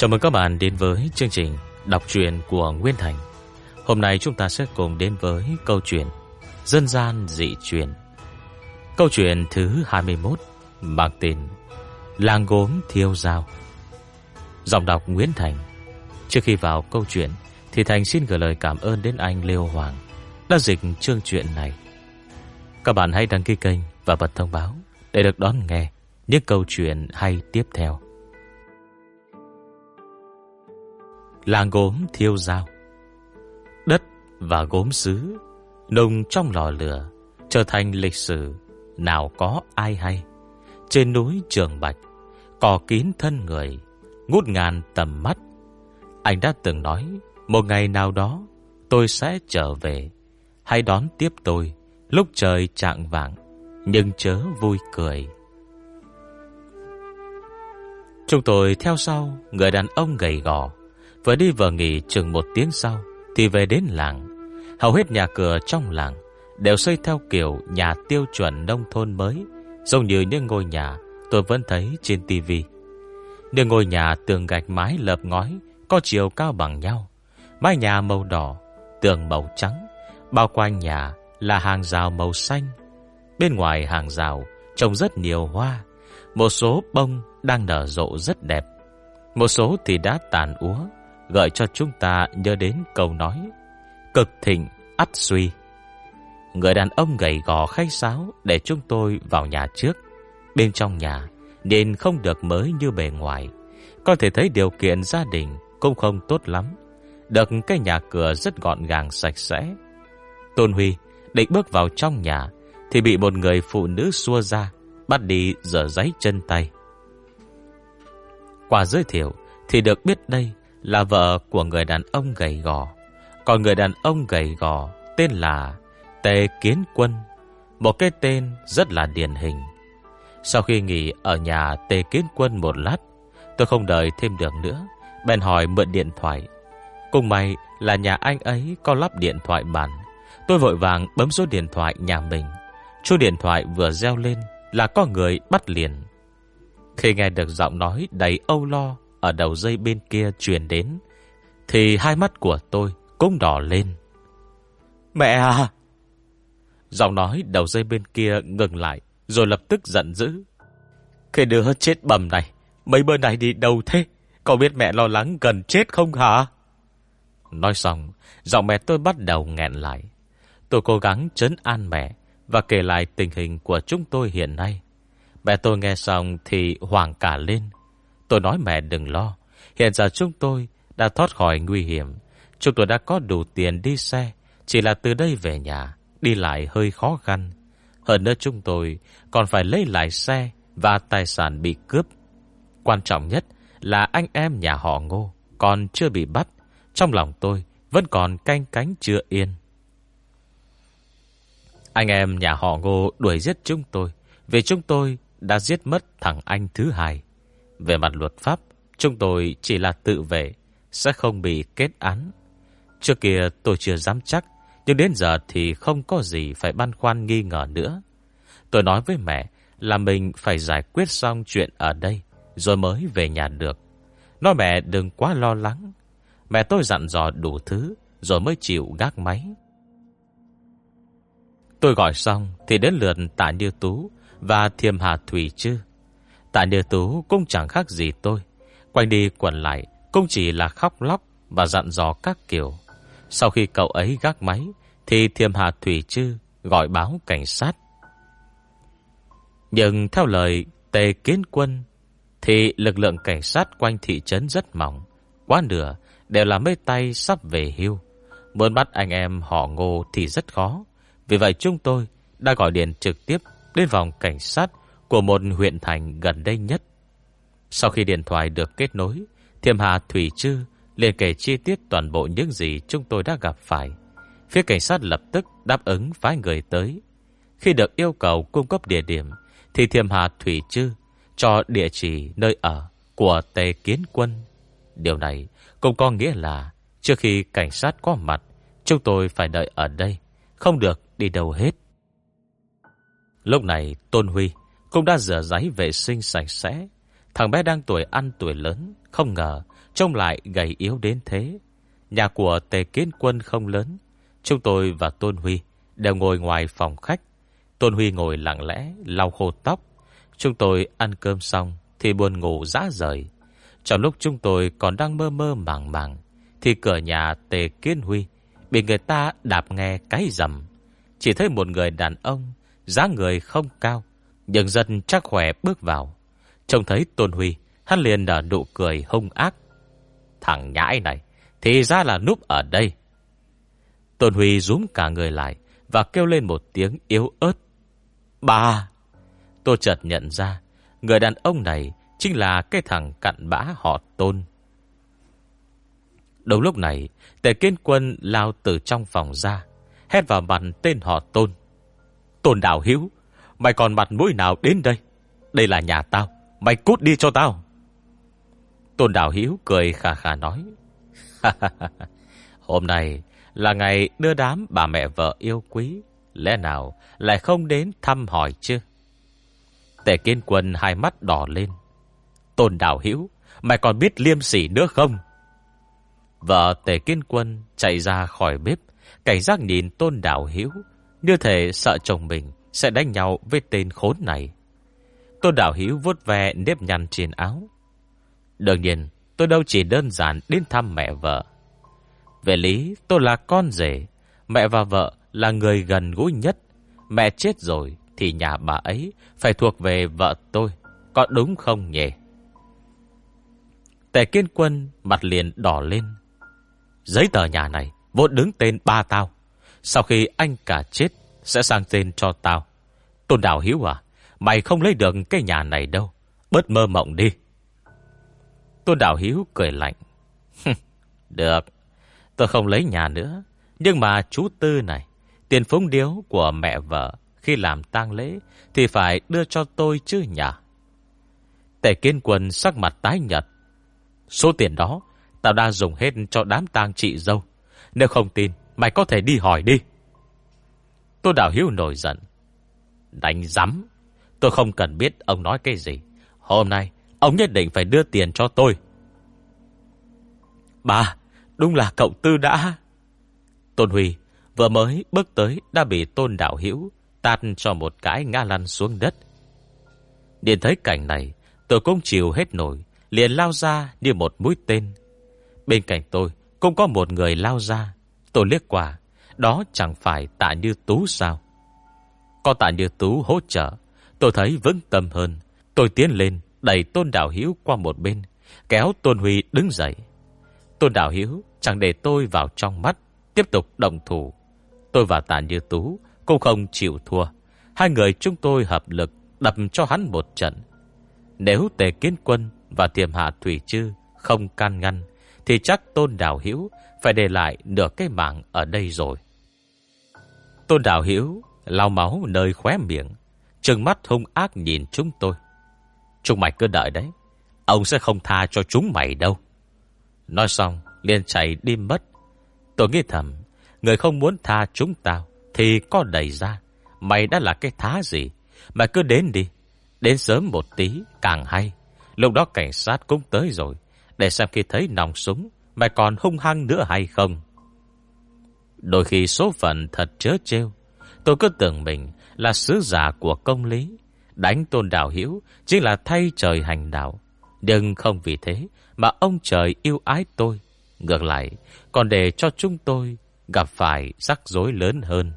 Chào mừng các bạn đến với chương trình đọc truyện của Nguyên Thành. Hôm nay chúng ta sẽ cùng đến với câu chuyện Dân gian dị truyền. Câu chuyện thứ 21 mang tên Làng gốm thiêu dao. Giọng đọc Nguyễn Thành. Trước khi vào câu chuyện thì Thành xin gửi lời cảm ơn đến anh Lê Hoàng đã dịch chương truyện này. Các bạn hãy đăng ký kênh và bật thông báo để được đón nghe những câu chuyện hay tiếp theo. Làng gốm thiêu dao. Đất và gốm sứ nung trong lò lửa trở thành lịch sử nào có ai hay. Trên núi Trường Bạch, cỏ kín thân người, ngút ngàn tầm mắt. Anh đã từng nói một ngày nào đó tôi sẽ trở về. Hãy đón tiếp tôi lúc trời chạng vạng, nhưng chớ vui cười. Chúng tôi theo sau người đàn ông gầy gò. Vừa đi vừa nghỉ chừng 1 tiếng sau thì về đến làng. Hầu hết nhà cửa trong làng đều xây theo kiểu nhà tiêu chuẩn nông thôn mới, giống như những ngôi nhà tôi vẫn thấy trên tivi. Những ngôi nhà tường gạch mái lợp ngói có chiều cao bằng nhau, mái nhà màu đỏ, tường màu trắng, bao quanh nhà là hàng rào màu xanh. Bên ngoài hàng rào trồng rất nhiều hoa, một số bông đang nở rộ rất đẹp, một số thì đã tàn úa, gợi cho chúng ta nhớ đến câu nói cực thịnh ắt suy. Người đàn ông gầy gò khách sáo để chúng tôi vào nhà trước. Bên trong nhà nên không được mới như bề ngoài. Có thể thấy điều kiện gia đình cũng không tốt lắm. Được cái nhà cửa rất gọn gàng sạch sẽ. Tôn Huy định bước vào trong nhà thì bị một người phụ nữ xua ra, bắt đi rửa ráy chân tay. Qua giới thiệu thì được biết đây là vợ của người đàn ông gầy gò. Còn người đàn ông gầy gò tên là Tề Kiến Quân, một cái tên rất là điển hình. Sau khi nghỉ ở nhà Tề Kiến Quân một lát, tôi không đợi thêm được nữa, bèn hỏi mượn điện thoại. Cùng may là nhà anh ấy có lắp điện thoại bàn. Tôi vội vàng bấm số điện thoại nhà mình. Chuông điện thoại vừa reo lên là có người bắt liền. Khi nghe được giọng nói đầy âu lo ở đầu dây bên kia truyền đến thì hai mắt của tôi cũng đỏ lên. Mẹ à! Giọng nói đầu dây bên kia ngừng lại, rồi lập tức giận dữ. Cái đứa chết bầm này, mấy bữa nay đi đâu thế? Cậu biết mẹ lo lắng gần chết không hả? Nói xong, giọng mẹ tôi bắt đầu nghẹn lại. Tôi cố gắng trấn an mẹ và kể lại tình hình của chúng tôi hiện nay. Mẹ tôi nghe xong thì hoảng cả lên. Tôi nói mẹ đừng lo, hiện giờ chúng tôi đã thoát khỏi nguy hiểm. Chúng tôi đã có đủ tiền đi xe, chỉ là từ đây về nhà đi lại hơi khó khăn. Hơn nữa chúng tôi còn phải lấy lại xe và tài sản bị cướp. Quan trọng nhất là anh em nhà họ Ngô còn chưa bị bắt. Trong lòng tôi vẫn còn canh cánh chưa yên. Anh em nhà họ Ngô đuổi giết chúng tôi vì chúng tôi đã giết mất thằng anh thứ hai. Về mặt luật pháp, chúng tôi chỉ là tự vệ, sẽ không bị kết án. Trước kia tôi chưa dám chắc, nhưng đến giờ thì không có gì phải băn khoăn nghi ngờ nữa. Tôi nói với mẹ là mình phải giải quyết xong chuyện ở đây rồi mới về nhà được. Nói mẹ đừng quá lo lắng. Mẹ tôi dặn dò đủ thứ rồi mới chịu gác máy. Tôi gọi xong thì đến lượt Tạ Như Tú và Thiêm Hà Thủy Trư. Tạ Như Tú cũng chẳng khác gì tôi, quanh đi quẩn lại cũng chỉ là khóc lóc và dặn dò các kiểu. Sau khi cậu ấy gác máy thì Thiêm Hà Thủy Trư gọi báo cảnh sát. Nhưng theo lời Tề Kiến Quân thì lực lượng cảnh sát quanh thị trấn rất mỏng, quá nửa đều là mấy tay sắp về hưu. Muốn bắt anh em họ Ngô thì rất khó. Vì vậy chúng tôi đã gọi điện trực tiếp đến phòng cảnh sát của một huyện thành gần đây nhất. Sau khi điện thoại được kết nối, Thiêm Hà Thủy Trư liền kể chi tiết toàn bộ những gì chúng tôi đã gặp phải. Phía cảnh sát lập tức đáp ứng phái người tới. Khi được yêu cầu cung cấp địa điểm thì Thiêm Hà Thủy Trư cho địa chỉ nơi ở của Tề Kiến Quân. Điều này cũng có nghĩa là trước khi cảnh sát có mặt, chúng tôi phải đợi ở đây, không được đi đâu hết. Lúc này Tôn Huy cũng đã rửa ráy vệ sinh sạch sẽ. Thằng bé đang tuổi ăn tuổi lớn, không ngờ trông lại gầy yếu đến thế. Nhà của Tề Kiến Quân không lớn. Chúng tôi và Tôn Huy đều ngồi ngoài phòng khách. Tôn Huy ngồi lặng lẽ lau khô tóc. Chúng tôi ăn cơm xong thì buồn ngủ rã rời. Trong lúc chúng tôi còn đang mơ mơ màng màng thì cửa nhà Tề Kiến Huy bị người ta đạp nghe cái rầm. Chỉ thấy một người đàn ông, dáng người không cao nhưng dân chắc khỏe bước vào. Trông thấy Tôn Huy, hắn liền nở nụ cười hung ác. Thằng nhãi này thì ra là núp ở đây. Tôn Huy rúm cả người lại và kêu lên một tiếng yếu ớt. Bà! Tôi chợt nhận ra người đàn ông này chính là cái thằng cặn bã họ Tôn. Đúng lúc này, Tề Kiến Quân lao từ trong phòng ra, hét vào mặt tên họ Tôn. Tôn Đạo Hiếu, mày còn mặt mũi nào đến đây? Đây là nhà tao, mày cút đi cho tao. Tôn Đạo Hiếu cười khà khà nói. Hôm nay là ngày đưa đám bà mẹ vợ yêu quý, lẽ nào lại không đến thăm hỏi chứ? Tề Kiến Quân hai mắt đỏ lên. Tôn Đạo Hiếu, mày còn biết liêm sỉ nữa không? Vợ Tề Kiến Quân chạy ra khỏi bếp, cảnh giác nhìn Tôn Đạo Hiếu, như thể sợ chồng mình sẽ đánh nhau với tên khốn này. Tôn Đạo Hiếu vuốt ve nếp nhăn trên áo. Đương nhiên, tôi đâu chỉ đơn giản đến thăm mẹ vợ. Về lý, tôi là con rể, mẹ và vợ là người gần gũi nhất. Mẹ chết rồi thì nhà bà ấy phải thuộc về vợ tôi, có đúng không nhỉ? Tề Kiến Quân mặt liền đỏ lên. Giấy tờ nhà này vốn đứng tên ba tao, sau khi anh cả chết sẽ sang tên cho tao. Tôn Đạo Hiếu à, mày không lấy được cái nhà này đâu, bớt mơ mộng đi. Tôn Đạo Hiếu cười lạnh. Được, tôi không lấy nhà nữa, nhưng mà chú Tư này, tiền phúng điếu của mẹ vợ khi làm tang lễ thì phải đưa cho tôi chứ nhỉ? Tề Kiến Quân sắc mặt tái nhợt. Số tiền đó tao đã dùng hết cho đám tang chị dâu. Nếu không tin, mày có thể đi hỏi đi. Tôn Đạo Hiếu nổi giận. Đánh rắm, tôi không cần biết ông nói cái gì. Hôm nay ông nhất định phải đưa tiền cho tôi. Bà, đúng là cậu Tư đã. Tôn Huy vừa mới bước tới đã bị Tôn Đạo Hiếu tát cho một cái ngã lăn xuống đất. Nhìn thấy cảnh này, tôi cũng chịu hết nổi, liền lao ra như một mũi tên. Bên cạnh tôi cũng có một người lao ra. Tôi liếc qua, đó chẳng phải Tạ Như Tú sao? Có Tạ Như Tú hỗ trợ, tôi thấy vững tâm hơn. Tôi tiến lên đẩy Tôn Đạo Hiếu qua một bên, kéo Tôn Huy đứng dậy. Tôn Đạo Hiếu chẳng để tôi vào trong mắt, tiếp tục động thủ. Tôi và Tạ Như Tú cũng không chịu thua. Hai người chúng tôi hợp lực đập cho hắn một trận. Nếu Tề Kiến Quân và Tiềm Hạ Thủy Trư không can ngăn thì chắc Tôn Đạo Hiếu phải để lại nửa cái mạng ở đây rồi. Tôn Đạo Hiếu lau máu nơi khóe miệng, trừng mắt hung ác nhìn chúng tôi. Chúng mày cứ đợi đấy, ông sẽ không tha cho chúng mày đâu. Nói xong liền chạy đi mất. Tôi nghĩ thầm, người không muốn tha chúng tao thì có đầy ra. Mày đã là cái thá gì? Mày cứ đến đi, đến sớm một tí càng hay. Lúc đó cảnh sát cũng tới rồi, để xem khi thấy nòng súng mày còn hung hăng nữa hay không. Đôi khi số phận thật trớ trêu. Tôi cứ tưởng mình là sứ giả của công lý, đánh Tôn Đạo Hiếu chính là thay trời hành đạo. Nhưng không vì thế mà ông trời yêu ái tôi. Ngược lại còn để cho chúng tôi gặp phải rắc rối lớn hơn.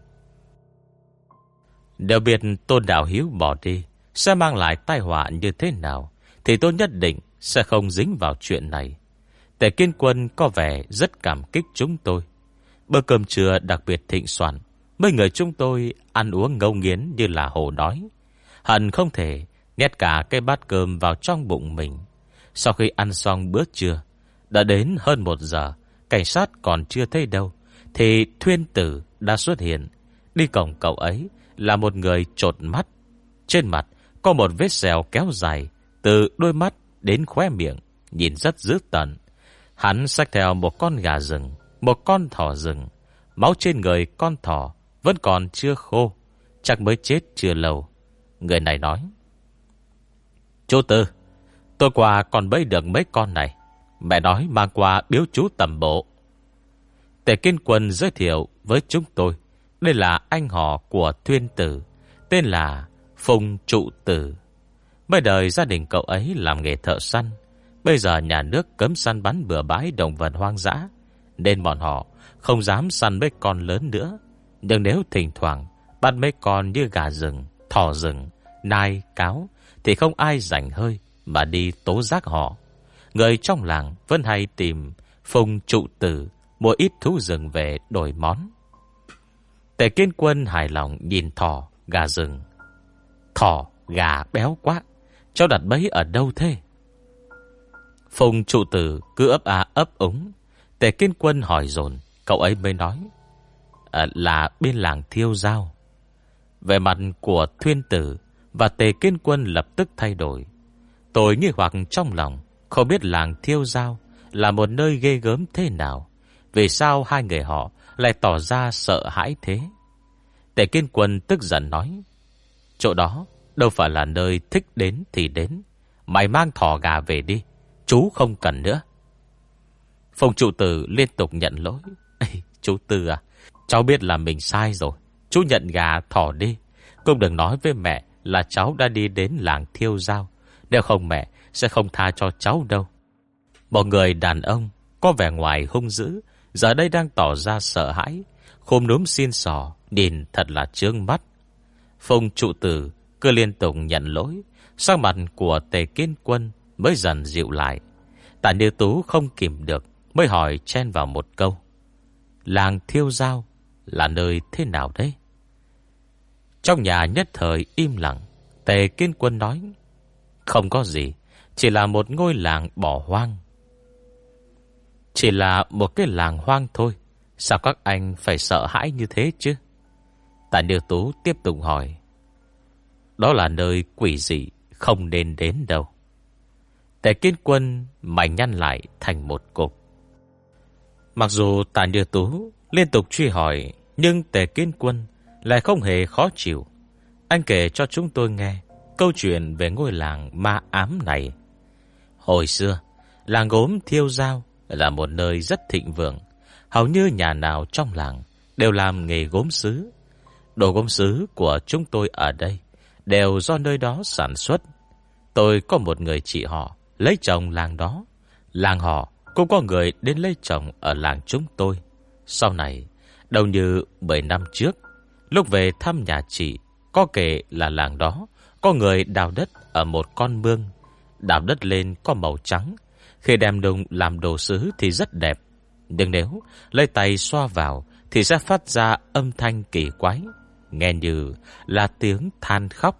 Đều biết Tôn Đạo Hiếu bỏ đi sẽ mang lại tai họa như thế nào, thì tôi nhất định sẽ không dính vào chuyện này. Tề Kiến Quân có vẻ rất cảm kích chúng tôi. Bữa cơm trưa đặc biệt thịnh soạn, mấy người chúng tôi ăn uống ngấu nghiến như là hổ đói. Hận không thể nhét cả cái bát cơm vào trong bụng mình. Sau khi ăn xong bữa trưa, đã đến hơn 1 giờ, cảnh sát còn chưa thấy đâu, thì Thuyên Tử đã xuất hiện. Đi cổng cậu ấy là một người chột mắt. Trên mặt có một vết sẹo kéo dài từ đôi mắt đến khóe miệng, nhìn rất dữ tợn. Hắn xách theo một con gà rừng, một con thỏ rừng. Máu trên người con thỏ vẫn còn chưa khô, chắc mới chết chưa lâu. Người này nói: Chú Tư, Tôi qua còn bẫy được mấy con này. Mẹ nói mang qua biếu chú tầm bộ. Tề Kiên Quân giới thiệu với chúng tôi, đây là anh họ của Thuyên Tử, tên là Phùng Trụ Tử. Mới đời gia đình cậu ấy làm nghề thợ săn. Bây giờ nhà nước cấm săn bắn bừa bãi động vật hoang dã, nên bọn họ không dám săn mấy con lớn nữa. Nhưng nếu thỉnh thoảng bắt mấy con như gà rừng, thỏ rừng, nai, cáo, thì không ai rảnh hơi mà đi tố giác họ. Người trong làng vẫn hay tìm Phùng Trụ Tử mua ít thú rừng về đổi món. Tề Kiên Quân hài lòng nhìn thỏ, gà rừng. Thỏ, gà béo quá, cháu đặt bẫy ở đâu thế? Phùng Trụ Tử cứ ấp ấp úng. Tề Kiên Quân hỏi dồn, cậu ấy mới nói, là bên làng Thiêu Giao. Về mặt của Thuyên Tử và Tề Kiên Quân lập tức thay đổi. Tôi nghi hoặc trong lòng, không biết làng Thiêu Giao là một nơi ghê gớm thế nào. Vì sao hai người họ lại tỏ ra sợ hãi thế? Tề Kiên Quân tức giận nói, chỗ đó đâu phải là nơi thích đến thì đến. Mày mang thỏ gà về đi, chú không cần nữa. Phùng Trụ Tử liên tục nhận lỗi. Chú Tư à, cháu biết là mình sai rồi. Chú nhận gà thỏ đi. Cũng đừng nói với mẹ là cháu đã đi đến làng Thiêu Giao. Nếu không mẹ sẽ không tha cho cháu đâu. Một người đàn ông có vẻ ngoài hung dữ, giờ đây đang tỏ ra sợ hãi, khom núm xin xỏ, nhìn thật là chướng mắt. Phùng Trụ Tử cứ liên tục nhận lỗi. Sắc mặt của Tề Kiên Quân mới dần dịu lại. Tạ Như Tú không kìm được, mới hỏi chen vào một câu, làng Thiêu Giao là nơi thế nào đấy? Trong nhà nhất thời im lặng. Tề Kiên Quân nói, không có gì, chỉ là một ngôi làng bỏ hoang. Chỉ là một cái làng hoang thôi, sao các anh phải sợ hãi như thế chứ? Tạ Như Tú tiếp tục hỏi, đó là nơi quỷ dị, không nên đến đâu. Tề Kiên Quân mày nhăn lại thành một cục. Mặc dù Tạ Như Tú liên tục truy hỏi, nhưng Tề Kiên Quân lại không hề khó chịu. Anh kể cho chúng tôi nghe câu chuyện về ngôi làng ma ám này. Hồi xưa, làng gốm Thiêu Giao là một nơi rất thịnh vượng. Hầu như nhà nào trong làng đều làm nghề gốm sứ. Đồ gốm sứ của chúng tôi ở đây đều do nơi đó sản xuất. Tôi có một người chị họ lấy chồng làng đó. Làng họ cũng có người đến lấy chồng ở làng chúng tôi. Sau này, đâu như 10 năm trước, lúc về thăm nhà chị, có kể là làng đó có người đào đất ở một con mương. Đào đất lên có màu trắng. Khi đem đùng làm đồ sứ thì rất đẹp. Nhưng nếu lấy tay xoa vào thì sẽ phát ra âm thanh kỳ quái, nghe như là tiếng than khóc.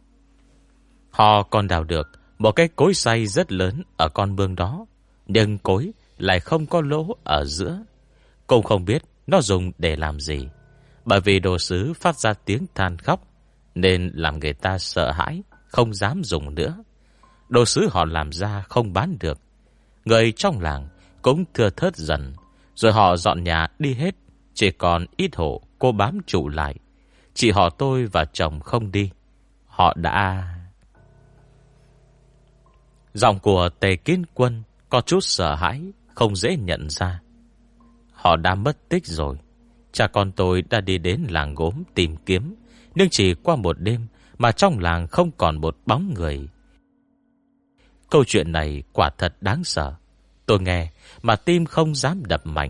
Họ còn đào được một cái cối xay rất lớn ở con mương đó, nhưng cối lại không có lỗ ở giữa. Cũng không biết nó dùng để làm gì. Bởi vì đồ sứ phát ra tiếng than khóc nên làm người ta sợ hãi, không dám dùng nữa. Đồ sứ họ làm ra không bán được. Người trong làng cũng thưa thớt dần. Rồi họ dọn nhà đi hết. Chỉ còn ít hộ cô bám trụ lại. Chị họ tôi và chồng không đi. Họ đã... Giọng của Tề Kiên Quân có chút sợ hãi, không dễ nhận ra. Họ đã mất tích rồi. Cha con tôi đã đi đến làng gốm tìm kiếm, nhưng chỉ qua một đêm mà trong làng không còn một bóng người. Câu chuyện này quả thật đáng sợ. Tôi nghe mà tim không dám đập mạnh.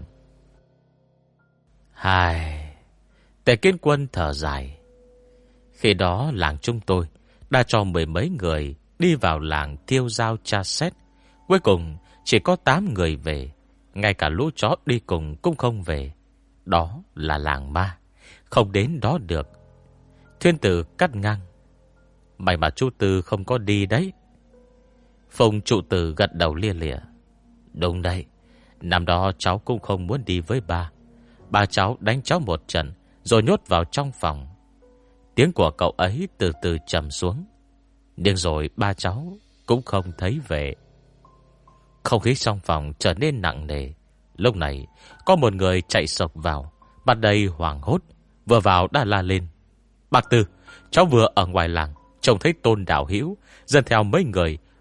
Hài... Tề Kiên Quân thở dài. Khi đó làng chúng tôi đã cho 10 mấy người đi vào làng Thiêu Giao tra xét. Cuối cùng chỉ có 8 người về. Ngay cả lũ chó đi cùng cũng không về. Đó là làng ma, không đến đó được. Thuyên Tử cắt ngang. May mà chú Tư không có đi đấy. Phùng Trụ Tử gật đầu lia lịa. Đúng đấy, năm đó cháu cũng không muốn đi với ba. Ba cháu đánh cháu một trận rồi nhốt vào trong phòng. Tiếng của cậu ấy từ từ trầm xuống. Nhưng rồi ba cháu cũng không thấy về. Không khí trong phòng trở nên nặng nề. Lúc này có một người chạy sộc vào, mặt đầy hoảng hốt. Vừa vào đã la lên: Bác Tư, cháu vừa ở ngoài làng trông thấy Tôn Đạo Hữu dẫn theo mấy người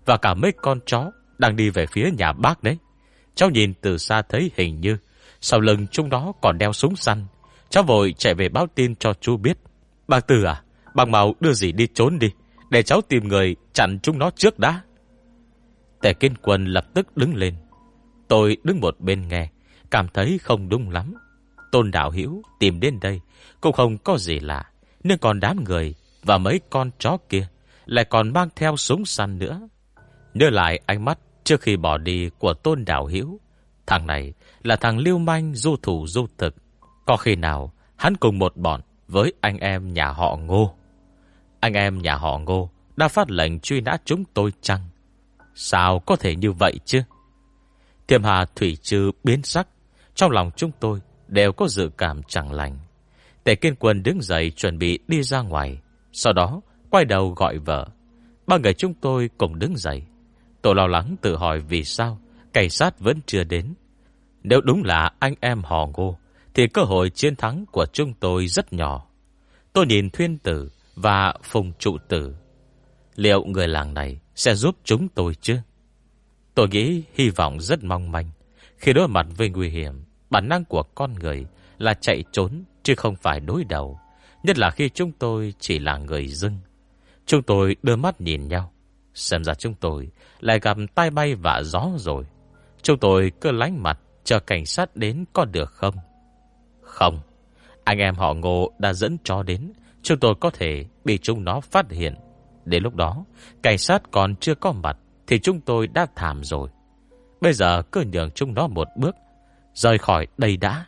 và cả mấy con chó đang đi về phía nhà bác đấy. Cháu nhìn từ xa thấy hình như sau lưng chúng nó còn đeo súng săn. Cháu vội chạy về báo tin cho chú biết. Bác Tư à, bác mau đưa dì đi trốn đi, để cháu tìm người chặn chúng nó trước đã. Tề Kiên Quân lập tức đứng lên. Tôi đứng một bên nghe, cảm thấy không đúng lắm. Tôn Đạo Hữu tìm đến đây cũng không có gì lạ, nhưng còn đám người và mấy con chó kia lại còn mang theo súng săn nữa. Nhớ lại ánh mắt trước khi bỏ đi của Tôn Đạo Hữu, thằng này là thằng lưu manh du thủ du thực. Có khi nào hắn cùng một bọn với anh em nhà họ Ngô? Anh em nhà họ Ngô đã phát lệnh truy nã chúng tôi chăng? Sao có thể như vậy chứ? Thiểm Hà Thủy Trư biến sắc. Trong lòng chúng tôi đều có dự cảm chẳng lành. Tề Kiên Quân đứng dậy chuẩn bị đi ra ngoài, sau đó quay đầu gọi vợ. Ba người chúng tôi cùng đứng dậy. Tôi lo lắng tự hỏi vì sao cảnh sát vẫn chưa đến. Nếu đúng là anh em họ Ngô thì cơ hội chiến thắng của chúng tôi rất nhỏ. Tôi nhìn Thuyên Tử và Phùng Trụ Tử. Liệu người làng này sẽ giúp chúng tôi chứ? Tôi nghĩ hy vọng rất mong manh. Khi đối mặt với nguy hiểm, bản năng của con người là chạy trốn chứ không phải đối đầu. Nhất là khi chúng tôi chỉ là người dưng. Chúng tôi đưa mắt nhìn nhau. Xem ra chúng tôi lại gặp tai bay vạ gió rồi. Chúng tôi cứ lánh mặt chờ cảnh sát đến có được không? Không. Anh em họ Ngô đã dẫn chó đến, chúng tôi có thể bị chúng nó phát hiện. Đến lúc đó cảnh sát còn chưa có mặt thì chúng tôi đã thảm rồi. Bây giờ cứ nhường chúng nó một bước, rời khỏi đây đã.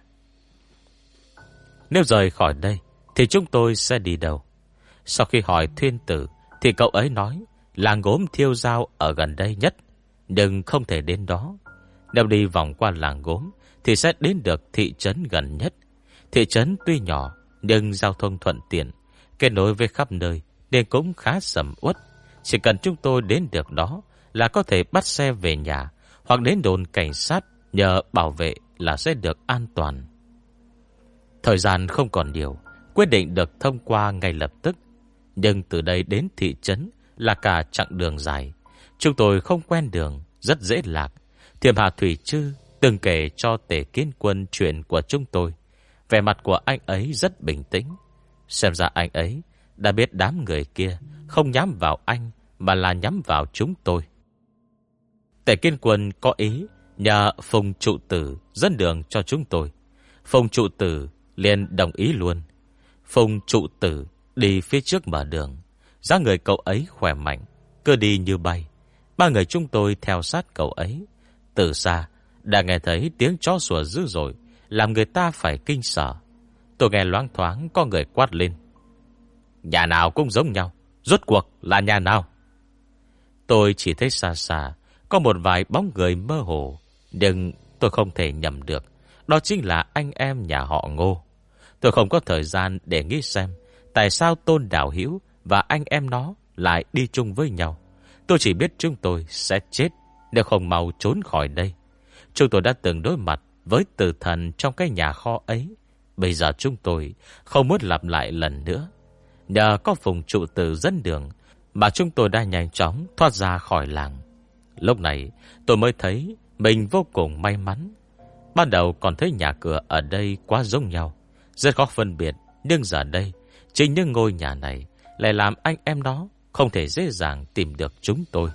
Nếu rời khỏi đây thì chúng tôi sẽ đi đâu? Sau khi hỏi Thuyên Tử thì cậu ấy nói làng gốm Thiêu Giao ở gần đây nhất, nhưng không thể đến đó. Nếu đi vòng qua làng gốm thì sẽ đến được thị trấn gần nhất. Thị trấn tuy nhỏ nhưng giao thông thuận tiện, kết nối với khắp nơi nên cũng khá sầm uất. Chỉ cần chúng tôi đến được đó là có thể bắt xe về nhà hoặc đến đồn cảnh sát nhờ bảo vệ là sẽ được an toàn. Thời gian không còn nhiều, quyết định được thông qua ngay lập tức. Nhưng từ đây đến thị trấn là cả chặng đường dài. Chúng tôi không quen đường, rất dễ lạc. Thiểm Hà Thủy Trư từng kể cho Tề Kiên Quân chuyện của chúng tôi. Vẻ mặt của anh ấy rất bình tĩnh. Xem ra anh ấy đã biết đám người kia không nhắm vào anh mà là nhắm vào chúng tôi. Tề Kiên Quân có ý nhờ Phùng Trụ Tử dẫn đường cho chúng tôi. Phùng Trụ Tử liền đồng ý luôn. Phùng Trụ Tử đi phía trước mở đường. Dáng người cậu ấy khỏe mạnh, cứ đi như bay. Ba người chúng tôi theo sát cậu ấy. Từ xa đã nghe thấy tiếng chó sủa dữ dội, làm người ta phải kinh sợ. Tôi nghe loáng thoáng có người quát lên: nhà nào cũng giống nhau, rốt cuộc là nhà nào? Tôi chỉ thấy xa xa có một vài bóng người mơ hồ, nhưng tôi không thể nhầm được đó chính là anh em nhà họ Ngô. Tôi không có thời gian để nghĩ xem tại sao Tôn Đạo Hữu và anh em nó lại đi chung với nhau. Tôi chỉ biết chúng tôi sẽ chết nếu không mau trốn khỏi đây. Chúng tôi đã từng đối mặt với tử thần trong cái nhà kho ấy. Bây giờ chúng tôi không muốn lặp lại lần nữa. Nhờ có Phùng Trụ Tử dẫn đường mà chúng tôi đã nhanh chóng thoát ra khỏi làng. Lúc này tôi mới thấy mình vô cùng may mắn. Ban đầu còn thấy nhà cửa ở đây quá giống nhau, rất khó phân biệt. Nhưng giờ đây chính những ngôi nhà này lại làm anh em nó không thể dễ dàng tìm được chúng tôi.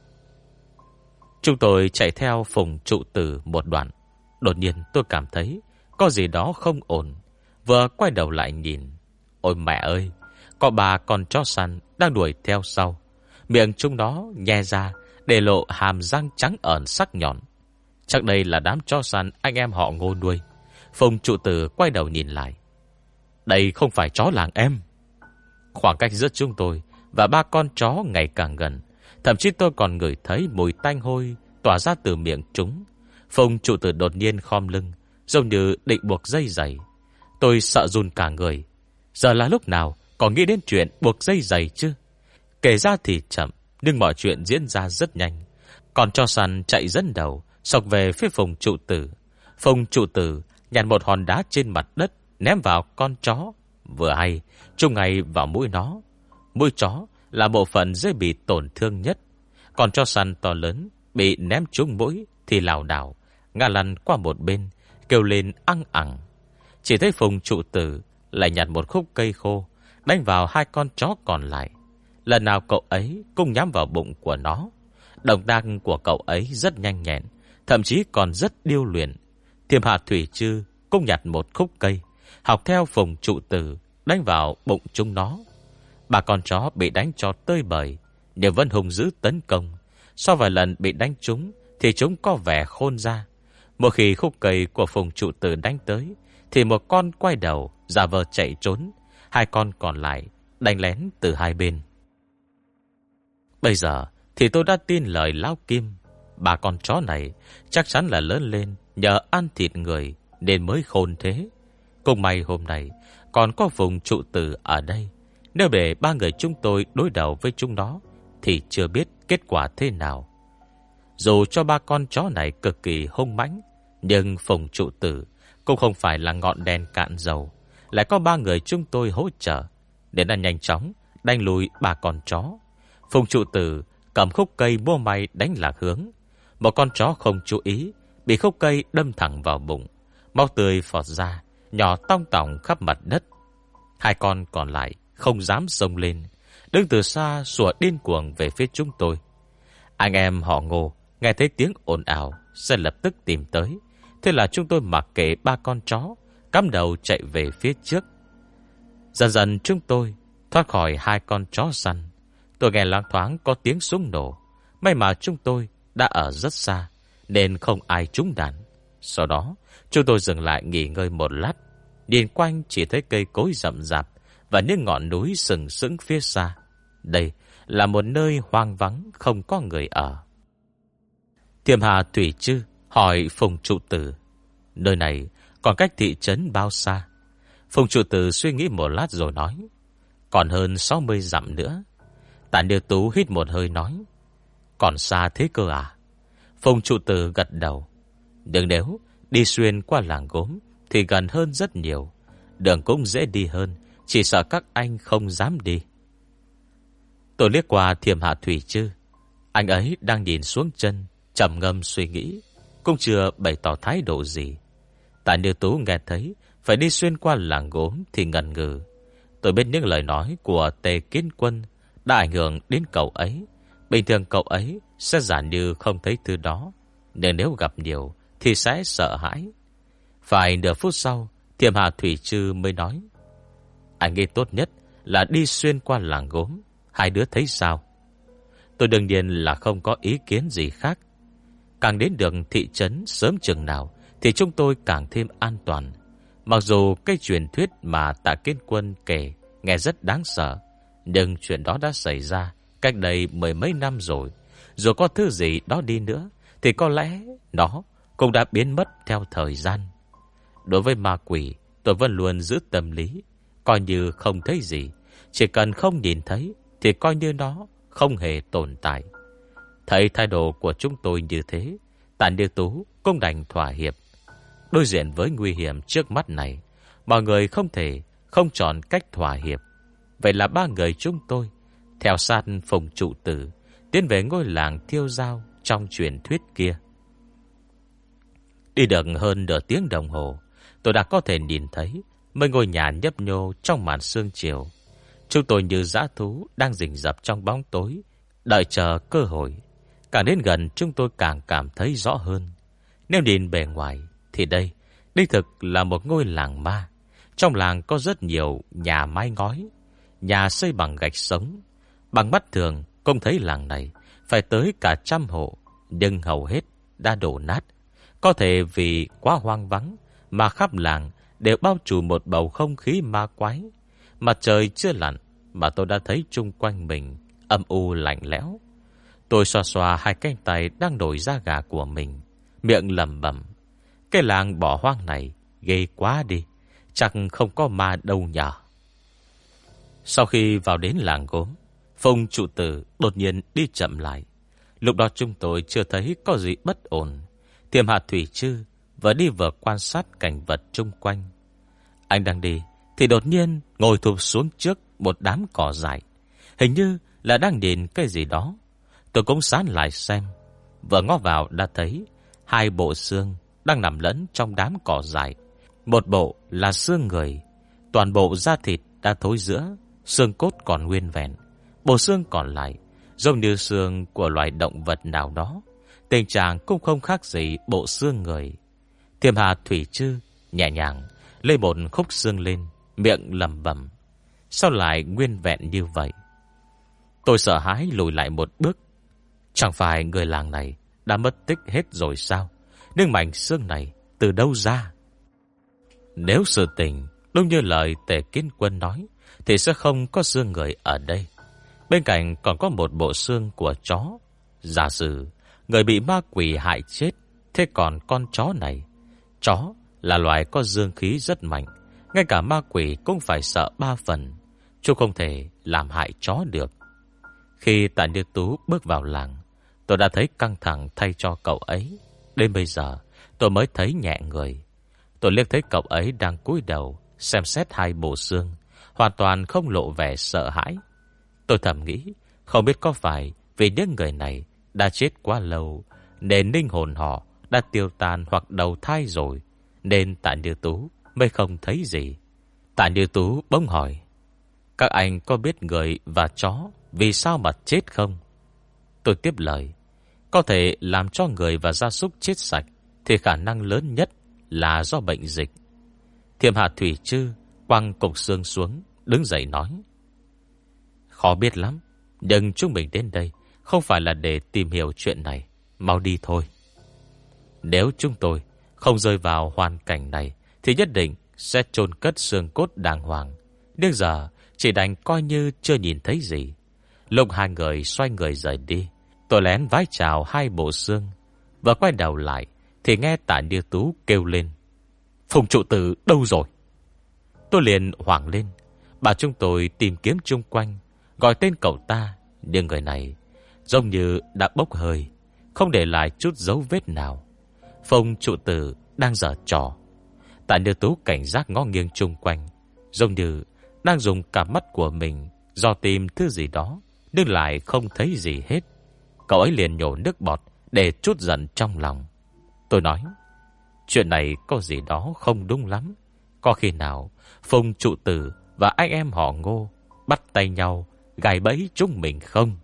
Chúng tôi chạy theo Phùng Trụ Tử một đoạn. Đột nhiên tôi cảm thấy có gì đó không ổn. Vừa quay đầu lại nhìn, ôi mẹ ơi, có ba con chó săn đang đuổi theo sau. Miệng chúng nó nhe ra để lộ hàm răng trắng ẩn sắc nhọn. Chắc đây là đám chó săn anh em họ Ngô nuôi. Phùng Trụ Tử quay đầu nhìn lại. Đây không phải chó làng em. Khoảng cách giữa chúng tôi và ba con chó ngày càng gần. Thậm chí tôi còn ngửi thấy mùi tanh hôi tỏa ra từ miệng chúng. Phùng Trụ Tử đột nhiên khom lưng, giống như định buộc dây giày. Tôi sợ run cả người. Giờ là lúc nào còn nghĩ đến chuyện buộc dây giày chứ? Kể ra thì chậm, nhưng mọi chuyện diễn ra rất nhanh. Còn chó săn chạy dẫn đầu, xộc về phía Phùng Trụ Tử. Phùng Trụ Tử nhặt một hòn đá trên mặt đất ném vào con chó. Vừa hay trúng ngay vào mũi nó. Mũi chó là bộ phận dễ bị tổn thương nhất. Còn chó săn to lớn bị ném trúng mũi thì lảo đảo ngã lăn qua một bên, kêu lên ăng ẳng. Chỉ thấy Phùng trụ tử lại nhặt một khúc cây khô đánh vào hai con chó còn lại. Lần nào cậu ấy cũng nhắm vào bụng của nó. Động tác của cậu ấy rất nhanh nhẹn, thậm chí còn rất điêu luyện. Thiêm Hạ Thủy Trư cũng nhặt một khúc cây, học theo Phùng trụ tử đánh vào bụng chúng nó. Ba con chó bị đánh cho tơi bời, nhưng vẫn hung dữ tấn công. Sau vài lần bị đánh trúng thì chúng có vẻ khôn ra. Một khi khúc cây của Phùng trụ tử đánh tới thì một con quay đầu giả vờ chạy trốn, hai con còn lại đánh lén từ hai bên. Bây giờ thì tôi đã tin lời Lão Kim. Ba con chó này chắc chắn là lớn lên nhờ ăn thịt người nên mới khôn thế. Cùng may hôm nay còn có Phùng trụ tử ở đây. Nếu để ba người chúng tôi đối đầu với chúng nó thì chưa biết kết quả thế nào. Dù cho ba con chó này cực kỳ hung mãnh, nhưng Phùng trụ tử cũng không phải là ngọn đèn cạn dầu. Lại có ba người chúng tôi hỗ trợ để đã nhanh chóng đánh lùi ba con chó. Phùng trụ tử cầm khúc cây mua may đánh lạc hướng. Một con chó không chú ý bị khúc cây đâm thẳng vào bụng, máu tươi phọt ra, nhỏ tong tỏng khắp mặt đất. Hai con còn lại không dám xông lên, đứng từ xa sủa điên cuồng về phía chúng tôi. Anh em họ Ngô nghe thấy tiếng ồn ào sẽ lập tức tìm tới. Thế là chúng tôi mặc kệ ba con chó, cắm đầu chạy về phía trước. Dần dần chúng tôi thoát khỏi hai con chó săn. Tôi nghe loáng thoáng có tiếng súng nổ. May mà chúng tôi đã ở rất xa nên không ai trúng đạn. Sau đó chúng tôi dừng lại nghỉ ngơi một lát. Nhìn quanh chỉ thấy cây cối rậm rạp và những ngọn núi sừng sững phía xa. Đây là một nơi hoang vắng, không có người ở. Thiêm Hạ Thủy Trư hỏi Phùng trụ tử, nơi này còn cách thị trấn bao xa? Phùng trụ tử suy nghĩ một lát rồi nói, còn hơn 60 dặm nữa. Tạ Niêu Tú hít một hơi nói, còn xa thế cơ à? Phùng trụ tử gật đầu. Nhưng nếu đi xuyên qua làng Gốm thì gần hơn rất nhiều. Đường cũng dễ đi hơn, chỉ sợ các anh không dám đi. Tôi liếc qua Thiêm Hạ Thủy Trư. Anh ấy đang nhìn xuống chân, trầm ngâm suy nghĩ, cũng chưa bày tỏ thái độ gì. Tạ Niêu Tú nghe thấy phải đi xuyên qua làng Gốm thì ngần ngừ. Tôi biết những lời nói của Tề Kiến Quân đã ảnh hưởng đến cậu ấy. Bình thường cậu ấy sẽ giả như không thấy thứ đó, nhưng nếu gặp nhiều thì sẽ sợ hãi. Phải nửa phút sau, Thiêm Hạ Thủy Trư mới nói, anh nghĩ tốt nhất là đi xuyên qua làng Gốm. Hai đứa thấy sao? Tôi đương nhiên là không có ý kiến gì khác. Càng đến được thị trấn sớm chừng nào thì chúng tôi càng thêm an toàn. Mặc dù cái truyền thuyết mà Tạ Kiến Quân kể nghe rất đáng sợ, nhưng chuyện đó đã xảy ra cách đây mười mấy năm rồi. Dù có thứ gì đó đi nữa thì có lẽ nó cũng đã biến mất theo thời gian. Đối với ma quỷ, tôi vẫn luôn giữ tâm lý, coi như không thấy gì. Chỉ cần không nhìn thấy thì coi như nó không hề tồn tại. Thấy thái độ của chúng tôi như thế, Tạ Niêu Tú cũng đành thỏa hiệp. Đối diện với nguy hiểm trước mắt này, mọi người không thể không chọn cách thỏa hiệp. Vậy là ba người chúng tôi theo sát Phùng trụ tử tiến về ngôi làng Thiêu Giao trong truyền thuyết kia. Đi được hơn nửa tiếng đồng hồ, tôi đã có thể nhìn thấy mấy ngôi nhà nhấp nhô trong màn sương chiều. Chúng tôi như dã thú đang rình rập trong bóng tối, đợi chờ cơ hội. Càng đến gần chúng tôi càng cảm thấy rõ hơn. Nếu nhìn bề ngoài thì đây đích thực là một ngôi làng ma. Trong làng có rất nhiều nhà mái ngói, nhà xây bằng gạch sống. Bằng mắt thường không thấy làng này phải tới cả 100 hộ, nhưng hầu hết đã đổ nát. Có thể vì quá hoang vắng mà khắp làng đều bao trùm một bầu không khí ma quái. Mặt trời chưa lặn mà tôi đã thấy chung quanh mình âm u lạnh lẽo. Tôi xoa xoa hai cánh tay đang nổi da gà của mình, miệng lẩm bẩm, cái làng bỏ hoang này ghê quá đi, chắc không có ma đâu nhờ. Sau khi vào đến làng Gốm, Phùng trụ tử đột nhiên đi chậm lại. Lúc đó chúng tôi chưa thấy có gì bất ổn. Thiêm Hạ Thủy Trư vừa đi vừa quan sát cảnh vật chung quanh. Anh đang đi thì đột nhiên ngồi thụp xuống trước một đám cỏ dại, hình như là đang nhìn cái gì đó. Tôi cũng sán lại xem. Vừa ngó vào đã thấy hai bộ xương đang nằm lẫn trong đám cỏ dại. Một bộ là xương người, toàn bộ da thịt đã thối rữa, xương cốt còn nguyên vẹn. Bộ xương còn lại giống như xương của loài động vật nào đó. Tình trạng cũng không khác gì bộ xương người. Thiềm Hà Thủy Trư nhẹ nhàng lấy một khúc xương lên, miệng lẩm bẩm: sao lại nguyên vẹn như vậy? Tôi sợ hãi lùi lại một bước. Chẳng phải người làng này đã mất tích hết rồi sao? Nhưng mảnh xương này từ đâu ra? Nếu sự tình đúng như lời Tề Kiến Quân nói, thì sẽ không có xương người ở đây. Bên cạnh còn có một bộ xương của chó. Giả sử người bị ma quỷ hại chết, thế còn con chó này? Chó là loài có dương khí rất mạnh, ngay cả ma quỷ cũng phải sợ 3 phần. Chú không thể làm hại chó được. Khi Tạ Như Tú bước vào làng, tôi đã thấy căng thẳng thay cho cậu ấy. Đến bây giờ tôi mới thấy nhẹ người. Tôi liếc thấy cậu ấy đang cúi đầu xem xét hai bộ xương, hoàn toàn không lộ vẻ sợ hãi. Tôi thầm nghĩ, không biết có phải vì những người này đã chết quá lâu nên linh hồn họ đã tiêu tan hoặc đầu thai rồi, nên Tạ Như Tú mới không thấy gì. Tạ Như Tú bỗng hỏi: các anh có biết người và chó vì sao mà chết không? Tôi tiếp lời: có thể làm cho người và gia súc chết sạch thì khả năng lớn nhất là do bệnh dịch. Thiềm Hà Thủy Trư quăng cục xương xuống, đứng dậy nói: khó biết lắm, nhưng chúng mình đến đây không phải là để tìm hiểu chuyện này. Mau đi thôi. Nếu chúng tôi không rơi vào hoàn cảnh này thì nhất định sẽ chôn cất xương cốt đàng hoàng. Nhưng giờ chỉ đành coi như chưa nhìn thấy gì. Lúc hai người xoay người rời đi, tôi lén vái chào hai bộ xương. Và quay đầu lại thì nghe Tạ Như Tú kêu lên: Phùng trụ tử đâu rồi? Tôi liền hoảng lên, bảo chúng tôi tìm kiếm chung quanh, gọi tên cậu ta. Nhưng người này giống như đã bốc hơi, không để lại chút dấu vết nào. Phùng trụ tử đang giở trò. Tạ Như Tú cảnh giác ngó nghiêng chung quanh, giống như đang dùng cả mắt của mình dò tìm thứ gì đó, nhưng lại không thấy gì hết. Cậu ấy liền nhổ nước bọt để trút giận trong lòng. Tôi nói: chuyện này có gì đó không đúng lắm. Có khi nào Phùng trụ tử và anh em họ Ngô bắt tay nhau gài bẫy chúng mình không?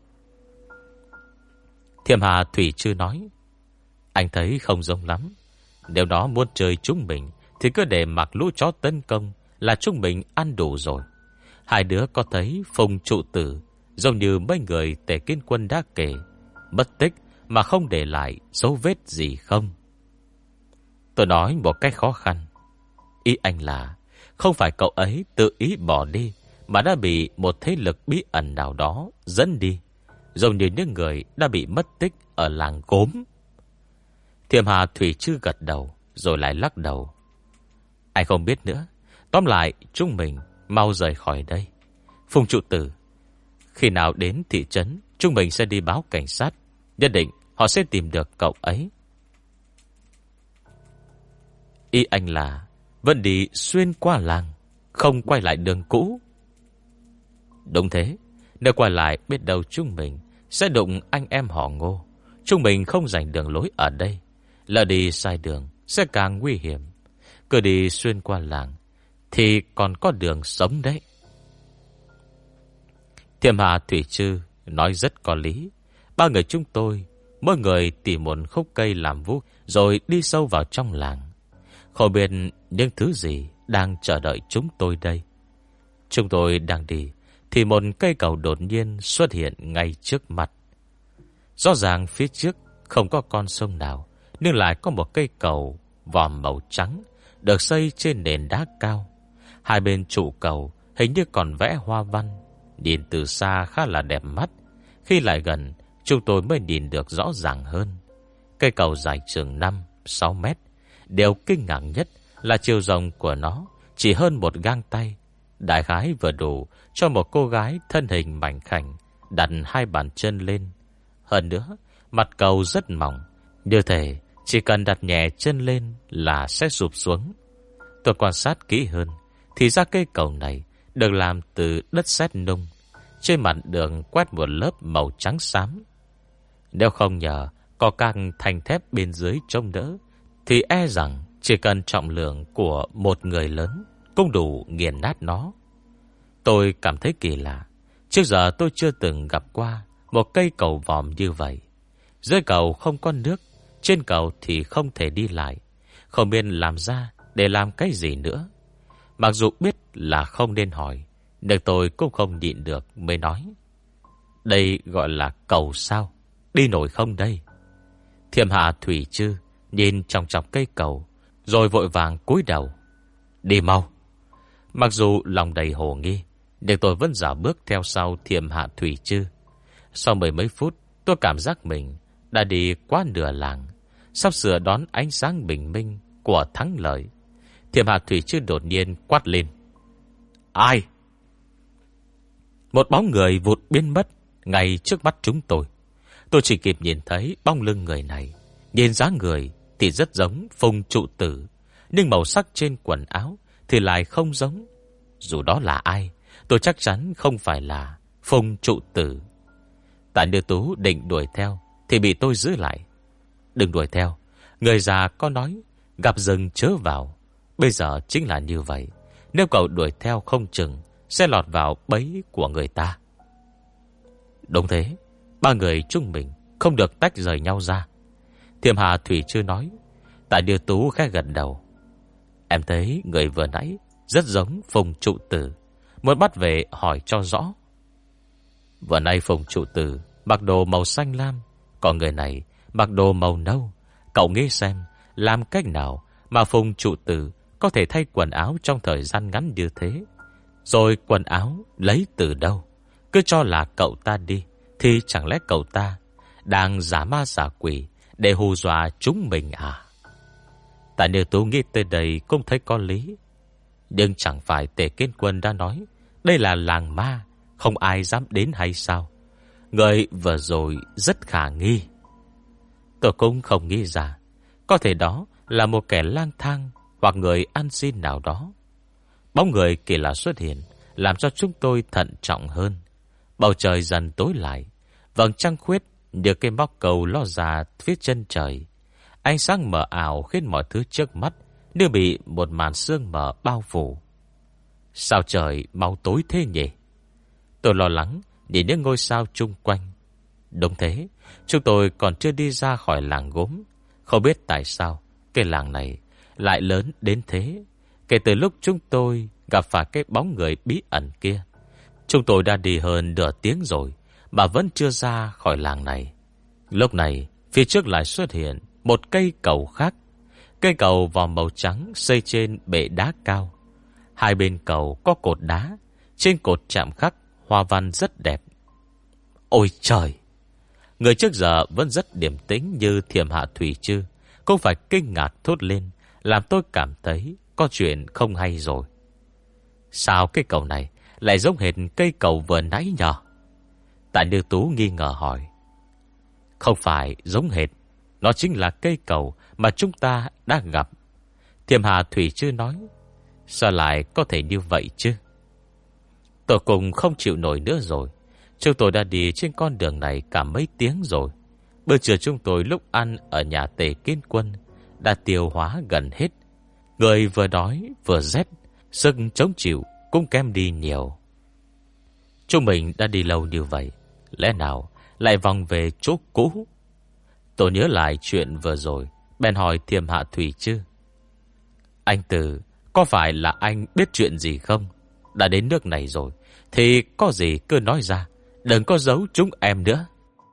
Thiềm Hà Thủy Trư nói: anh thấy không giống lắm. Nếu nó muốn chơi chúng mình thì cứ để mặc lũ chó tấn công là chúng mình ăn đủ rồi. Hai đứa có thấy Phùng trụ tử giống như mấy người Tề Kiến Quân đã kể, mất tích mà không để lại dấu vết gì không? Tôi nói một cách khó khăn. Ý anh là không phải cậu ấy tự ý bỏ đi, mà đã bị một thế lực bí ẩn nào đó dẫn đi, giống như những người đã bị mất tích ở làng Gốm. Thiềm Hà Thủy Trư gật đầu rồi lại lắc đầu: anh không biết nữa. Tóm lại chúng mình mau rời khỏi đây. Phùng trụ tử, khi nào đến thị trấn chúng mình sẽ đi báo cảnh sát. Nhất định họ sẽ tìm được cậu ấy. Ý anh là vẫn đi xuyên qua làng, không quay lại đường cũ? Đúng thế. Nếu quay lại biết đâu chúng mình sẽ đụng anh em họ Ngô. Chúng mình không giành đường lối ở đây, lỡ đi sai đường sẽ càng nguy hiểm. Cứ đi xuyên qua làng thì còn có đường sống đấy. Thiềm Hà Thủy Trư nói rất có lý. Ba người chúng tôi mỗi người tìm một khúc cây làm vũ, rồi đi sâu vào trong làng. Không biết những thứ gì đang chờ đợi chúng tôi đây. Chúng tôi đang đi thì một cây cầu đột nhiên xuất hiện ngay trước mặt. Rõ ràng phía trước không có con sông nào, nhưng lại có một cây cầu vòm màu trắng được xây trên nền đá cao. Hai bên trụ cầu hình như còn vẽ hoa văn, nhìn từ xa khá là đẹp mắt. Khi lại gần, chúng tôi mới nhìn được rõ ràng hơn. Cây cầu dài chừng 5-6 mét. Điều kinh ngạc nhất là chiều rộng của nó chỉ hơn một gang tay, đại khái vừa đủ cho một cô gái thân hình mảnh khảnh đặt hai bàn chân lên. Hơn nữa, mặt cầu rất mỏng, như thể chỉ cần đặt nhẹ chân lên là sẽ sụp xuống. Tôi quan sát kỹ hơn thì ra cây cầu này được làm từ đất sét nung. Trên mặt đường quét một lớp màu trắng xám. Nếu không nhờ có các thanh thép bên dưới trông đỡ, thì e rằng chỉ cần trọng lượng của một người lớn cũng đủ nghiền nát nó. Tôi cảm thấy kỳ lạ. Trước giờ tôi chưa từng gặp qua một cây cầu vòm như vậy. Dưới cầu không có nước, trên cầu thì không thể đi lại. Không biết làm ra để làm cái gì nữa. Mặc dù biết là không nên hỏi, nhưng tôi cũng không nhịn được mới nói: đây gọi là cầu sao? Đi nổi không đây? Thiêm Hạ Thủy Chư nhìn trong chọc cây cầu, rồi vội vàng cúi đầu: đi mau. Mặc dù lòng đầy hồ nghi, nhưng tôi vẫn dạo bước theo sau Thiêm Hạ Thủy Chư. Sau mười mấy phút, tôi cảm giác mình đã đi qua nửa làng, sắp sửa đón ánh sáng bình minh của thắng lợi. Thiêm Hạ Thủy Chư đột nhiên quát lên: ai? Một bóng người vụt biến mất ngay trước mắt chúng tôi. Tôi chỉ kịp nhìn thấy bóng lưng người này. Nhìn dáng người thì rất giống Phùng Trụ Tử, nhưng màu sắc trên quần áo thì lại không giống. Dù đó là ai, tôi chắc chắn không phải là Phùng Trụ Tử. Tạ Như Tú định đuổi theo thì bị tôi giữ lại. Đừng đuổi theo, người già có nói gặp rừng chớ vào. Bây giờ chính là như vậy. Nếu cậu đuổi theo không chừng sẽ lọt vào bẫy của người ta. Đúng thế, ba người chúng mình không được tách rời nhau ra. Thiêm Hạ Thủy Chư nói. Tạ Như Tú khẽ gật đầu. Em thấy người vừa nãy rất giống Phùng Trụ Tử, muốn bắt về hỏi cho rõ. Vừa nay Phùng Trụ Tử mặc đồ màu xanh lam, còn người này mặc đồ màu nâu. Cậu nghĩ xem làm cách nào mà Phùng Trụ Tử có thể thay quần áo trong thời gian ngắn như thế? Rồi quần áo lấy từ đâu? Cứ cho là cậu ta đi, thì chẳng lẽ cậu ta đang giả ma giả quỷ để hù dọa chúng mình à? Tại nếu Tú nghĩ tới đây cũng thấy có lý. Nhưng chẳng phải Tề Kiến Quân đã nói đây là làng ma, không ai dám đến hay sao? Người vừa rồi rất khả nghi. Tôi cũng không nghĩ ra có thể đó là một kẻ lang thang hoặc người ăn xin nào đó. Bóng người kỳ lạ xuất hiện làm cho chúng tôi thận trọng hơn. Bầu trời dần tối lại, vầng trăng khuyết như cây móc cầu ló ra phía chân trời. Ánh sáng mờ ảo khiến mọi thứ trước mắt như bị một màn sương mờ bao phủ. Sao trời mau tối thế nhỉ? Tôi lo lắng nhìn những ngôi sao chung quanh. Đúng thế, chúng tôi còn chưa đi ra khỏi làng gốm. Không biết tại sao cái làng này lại lớn đến thế. Kể từ lúc chúng tôi gặp phải cái bóng người bí ẩn kia, chúng tôi đã đi hơn nửa tiếng rồi mà vẫn chưa ra khỏi làng này. Lúc này phía trước lại xuất hiện một cây cầu khác. Cây cầu vòm màu trắng xây trên bệ đá cao. Hai bên cầu có cột đá, trên cột chạm khắc hoa văn rất đẹp. Ôi trời! Người trước giờ vẫn rất điềm tĩnh như Thiểm Hạ Thủy Chư cũng phải kinh ngạc thốt lên, làm tôi cảm thấy có chuyện không hay rồi. Sao cái cầu này lại giống hệt cây cầu vừa nãy nhờ? Tạ Như Tú nghi ngờ hỏi. Không phải giống hệt, nó chính là cây cầu mà chúng ta đã gặp. Thiểm Hạ Thủy Chư nói. Sao lại có thể như vậy chứ? Tôi cùng không chịu nổi nữa rồi. Chúng tôi đã đi trên con đường này cả mấy tiếng rồi. Bữa trưa chúng tôi lúc ăn ở nhà Tề Kiến Quân đã tiêu hóa gần hết. Người vừa đói vừa rét, sức chống chịu cũng kém đi nhiều. Chúng mình đã đi lâu như vậy, lẽ nào lại vòng về chỗ cũ? Tôi nhớ lại chuyện vừa rồi, bèn hỏi Thiểm Hạ Thủy Chư. Anh Từ, có phải là anh biết chuyện gì không? Đã đến nước này rồi thì có gì cứ nói ra, đừng có giấu chúng em nữa.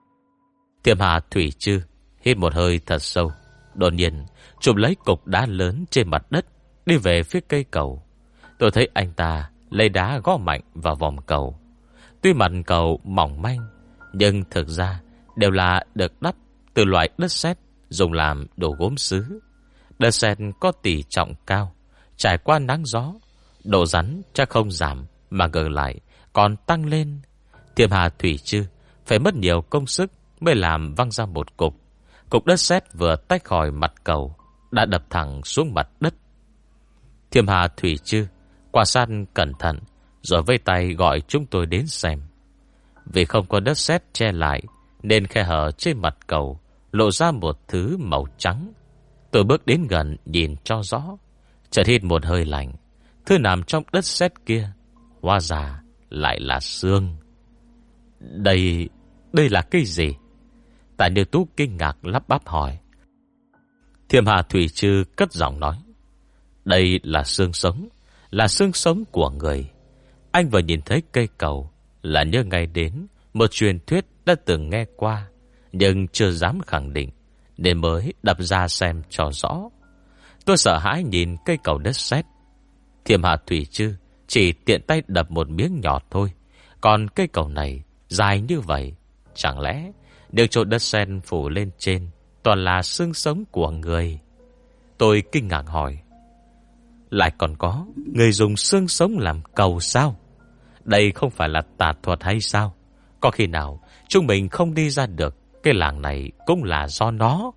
Thiểm Hạ Thủy Chư hít một hơi thật sâu, đột nhiên chụp lấy cục đá lớn trên mặt đất, đi về phía cây cầu. Tôi thấy anh ta lấy đá gõ mạnh vào vòm cầu. Tuy mặt cầu mỏng manh, nhưng thực ra đều là được đắp từ loại đất sét dùng làm đồ gốm sứ. Đất sét có tỷ trọng cao, trải qua nắng gió, độ rắn chắc không giảm mà ngược lại còn tăng lên. Thiểm Hạ Thủy Chư phải mất nhiều công sức mới làm văng ra một cục. Cục đất sét vừa tách khỏi mặt cầu đã đập thẳng xuống mặt đất. Thiểm Hạ Thủy Chư quan sát cẩn thận rồi vây tay gọi chúng tôi đến xem. Vì không có đất sét che lại nên khe hở trên mặt cầu lộ ra một thứ màu trắng. Tôi bước đến gần nhìn cho rõ, chợt hít một hơi lạnh. Thứ nằm trong đất sét kia hóa ra lại là xương. Đây là cái gì? Tạ Như Tú kinh ngạc lắp bắp hỏi. Thiêm Hà Thủy Trư cất giọng nói. Đây là xương sống, là xương sống của người. Anh vừa nhìn thấy cây cầu là nhớ ngay đến một truyền thuyết đã từng nghe qua, nhưng chưa dám khẳng định, nên mới đập ra xem cho rõ. Tôi sợ hãi nhìn cây cầu đất sét. Thiêm Hà Thủy Trư chỉ tiện tay đập một miếng nhỏ thôi, còn cây cầu này dài như vậy, chẳng lẽ được chỗ đất sen phủ lên trên toàn là xương sống của người? Tôi kinh ngạc hỏi. Lại còn có người dùng xương sống làm cầu sao? Đây không phải là tà thuật hay sao? Có khi nào chúng mình không đi ra được cái làng này cũng là do nó?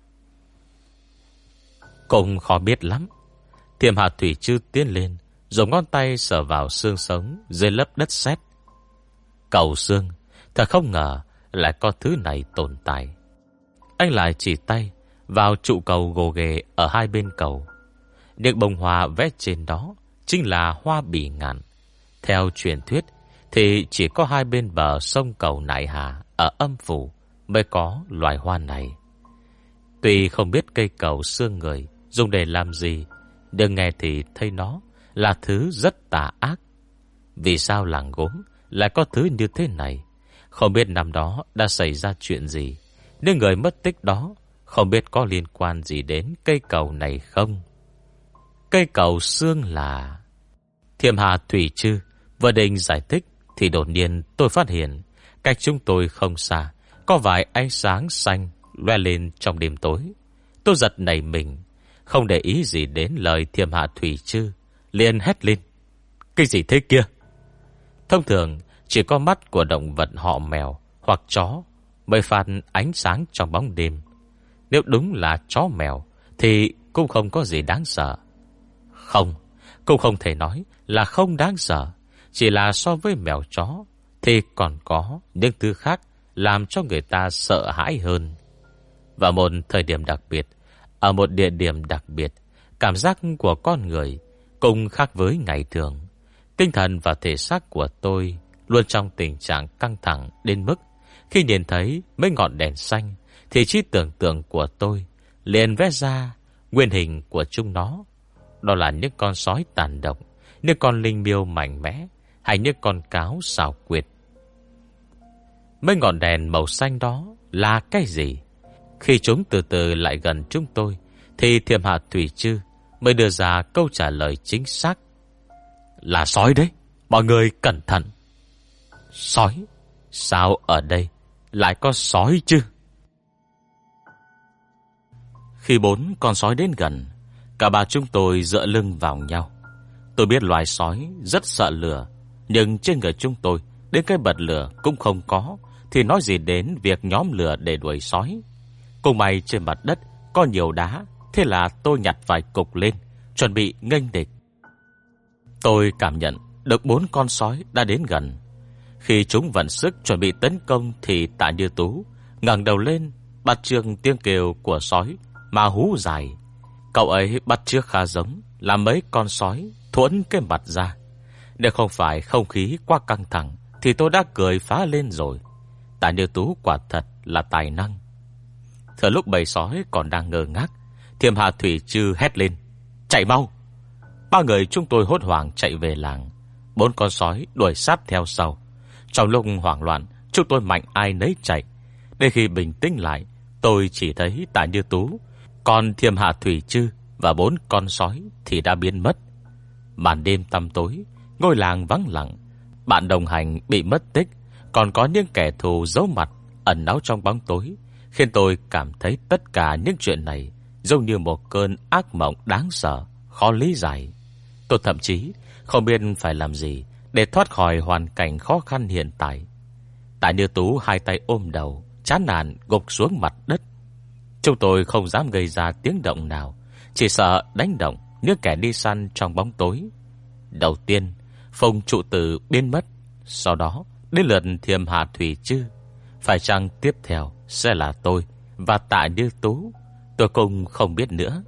Cũng khó biết lắm. Thiêm Hà Thủy Trư tiến lên, dùng ngón tay sờ vào xương sống dưới lớp đất sét. Cầu xương, thật không ngờ lại có thứ này tồn tại. Anh lại chỉ tay vào trụ cầu gồ ghề ở hai bên cầu. Những bông hoa vẽ trên đó chính là hoa bỉ ngạn. Theo truyền thuyết thì chỉ có hai bên bờ sông cầu Nại Hà ở Âm Phủ mới có loài hoa này. Tuy không biết cây cầu xương người dùng để làm gì, nhưng nghe thì thấy nó là thứ rất tà ác. Vì sao làng gốm lại có thứ như thế này? Không biết năm đó đã xảy ra chuyện gì, nhưng người mất tích đó không biết có liên quan gì đến cây cầu này không? Cây cầu xương là... Thiêm Hà Thủy Trư vừa định giải thích thì đột nhiên tôi phát hiện cách chúng tôi không xa có vài ánh sáng xanh loe lên trong đêm tối. Tôi giật nảy mình, không để ý gì đến lời Thiêm Hà Thủy Trư, liền hét lên. Cái gì thế kia? Thông thường chỉ có mắt của động vật họ mèo hoặc chó mới phát ánh sáng trong bóng đêm. Nếu đúng là chó mèo thì cũng không có gì đáng sợ. Không, cũng không thể nói là không đáng sợ. Chỉ là so với mèo chó thì còn có những thứ khác làm cho người ta sợ hãi hơn. Vào một thời điểm đặc biệt, ở một địa điểm đặc biệt, cảm giác của con người cũng khác với ngày thường. Tinh thần và thể xác của tôi luôn trong tình trạng căng thẳng đến mức khi nhìn thấy mấy ngọn đèn xanh thì trí tưởng tượng của tôi liền vẽ ra nguyên hình của chúng nó. Đó là những con sói tàn độc, những con linh miêu mạnh mẽ, hay những con cáo xảo quyệt. Mấy ngọn đèn màu xanh đó là cái gì? Khi chúng từ từ lại gần chúng tôi thì Thiêm Hà Thủy Trư mới đưa ra câu trả lời chính xác. Là sói đấy, mọi người cẩn thận. Sói? Sao ở đây lại có sói chứ? Khi 4 con sói đến gần, cả ba chúng tôi dựa lưng vào nhau. Tôi biết loài sói rất sợ lửa, nhưng trên người chúng tôi đến cái bật lửa cũng không có, thì nói gì đến việc nhóm lửa để đuổi sói. Cùng may trên mặt đất có nhiều đá, thế là tôi nhặt vài cục lên, chuẩn bị nghênh địch. Tôi cảm nhận được 4 con sói đã đến gần. Khi chúng vận sức chuẩn bị tấn công thì Tạ Như Tú ngẩng đầu lên, bắt chước tiếng kêu của sói mà hú dài. Cậu ấy bắt chước khá giống là mấy con sói thuẫn cái mặt ra. Nếu không phải không khí quá căng thẳng thì tôi đã cười phá lên rồi. Tạ Như Tú quả thật là tài năng. Thời lúc bầy sói còn đang ngơ ngác, Thiêm Hà Thủy Trư hét lên. Chạy mau! 3 người chúng tôi hốt hoảng chạy về làng. 4 con sói đuổi sát theo sau. Trong lúc hoảng loạn, chúng tôi mạnh ai nấy chạy. Đến khi bình tĩnh lại, tôi chỉ thấy Tạ Như Tú, còn Thiêm Hà Thủy Trư và 4 con sói thì đã biến mất. Màn đêm tăm tối, ngôi làng vắng lặng. Bạn đồng hành bị mất tích, còn có những kẻ thù giấu mặt ẩn náu trong bóng tối, khiến tôi cảm thấy tất cả những chuyện này giống như một cơn ác mộng đáng sợ, khó lý giải. Tôi thậm chí không biết phải làm gì để thoát khỏi hoàn cảnh khó khăn hiện tại. Tạ Như Tú hai tay ôm đầu, chán nản gục xuống mặt đất. Chúng tôi không dám gây ra tiếng động nào, chỉ sợ đánh động những kẻ đi săn trong bóng tối. Đầu tiên, Phùng trụ tử biến mất, sau đó đến lượt Thiêm Hà Thủy Trư. Phải chăng tiếp theo sẽ là tôi và Tạ Như Tú? Tôi cũng không biết nữa.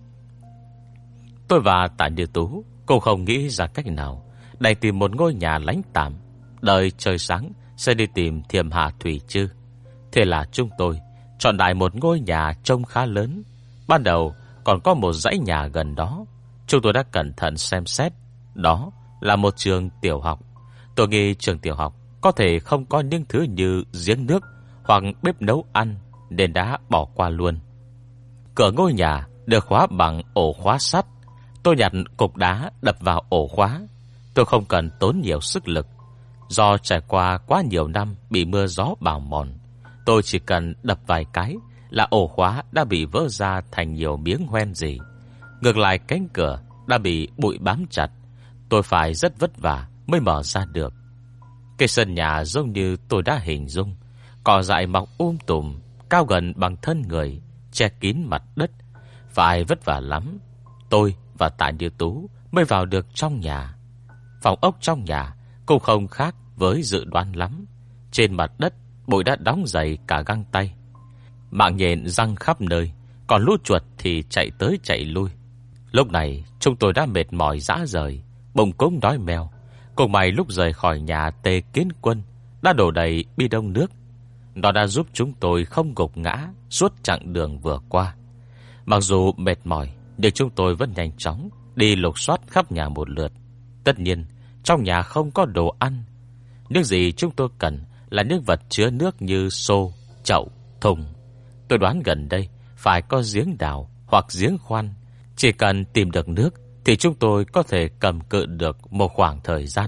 Tôi và Tạ Như Tú cũng không nghĩ ra cách nào, đành tìm một ngôi nhà lánh tạm, đợi trời sáng sẽ đi tìm Thiềm Hà Thủy Chư. Thế là chúng tôi chọn đại một ngôi nhà trông khá lớn. Ban đầu còn có một dãy nhà gần đó. Chúng tôi đã cẩn thận xem xét. Đó là một trường tiểu học. Tôi nghĩ trường tiểu học có thể không có những thứ như giếng nước hoặc bếp nấu ăn, nên đã bỏ qua luôn. Cửa ngôi nhà được khóa bằng ổ khóa sắt. Tôi nhặt cục đá đập vào ổ khóa. Tôi không cần tốn nhiều sức lực. Do trải qua quá nhiều năm bị mưa gió bào mòn, tôi chỉ cần đập vài cái là ổ khóa đã bị vỡ ra thành nhiều miếng hoen rỉ. Ngược lại cánh cửa đã bị bụi bám chặt. Tôi phải rất vất vả mới mở ra được. Cái sân nhà giống như tôi đã hình dung, cỏ dại mọc tùm, cao gần bằng thân người, che kín mặt đất. Phải vất vả lắm, tôi và Tạ Như Tú mới vào được trong nhà. Phòng ốc trong nhà cũng không khác với dự đoán lắm. Trên mặt đất bụi đã đóng dày cả găng tay, mạng nhện răng khắp nơi, còn lũ chuột thì chạy tới chạy lui. Lúc này chúng tôi đã mệt mỏi rã rời, bụng cũng đói meo. Cùng may lúc rời khỏi nhà Tề Kiến Quân đã đổ đầy bi đông nước. Nó đã giúp chúng tôi không gục ngã suốt chặng đường vừa qua. Mặc dù mệt mỏi, nhưng chúng tôi vẫn nhanh chóng đi lục soát khắp nhà một lượt. Tất nhiên trong nhà không có đồ ăn. Những gì chúng tôi cần là những vật chứa nước như xô, chậu, thùng. Tôi đoán gần đây phải có giếng đào hoặc giếng khoan. Chỉ cần tìm được nước thì chúng tôi có thể cầm cự được một khoảng thời gian.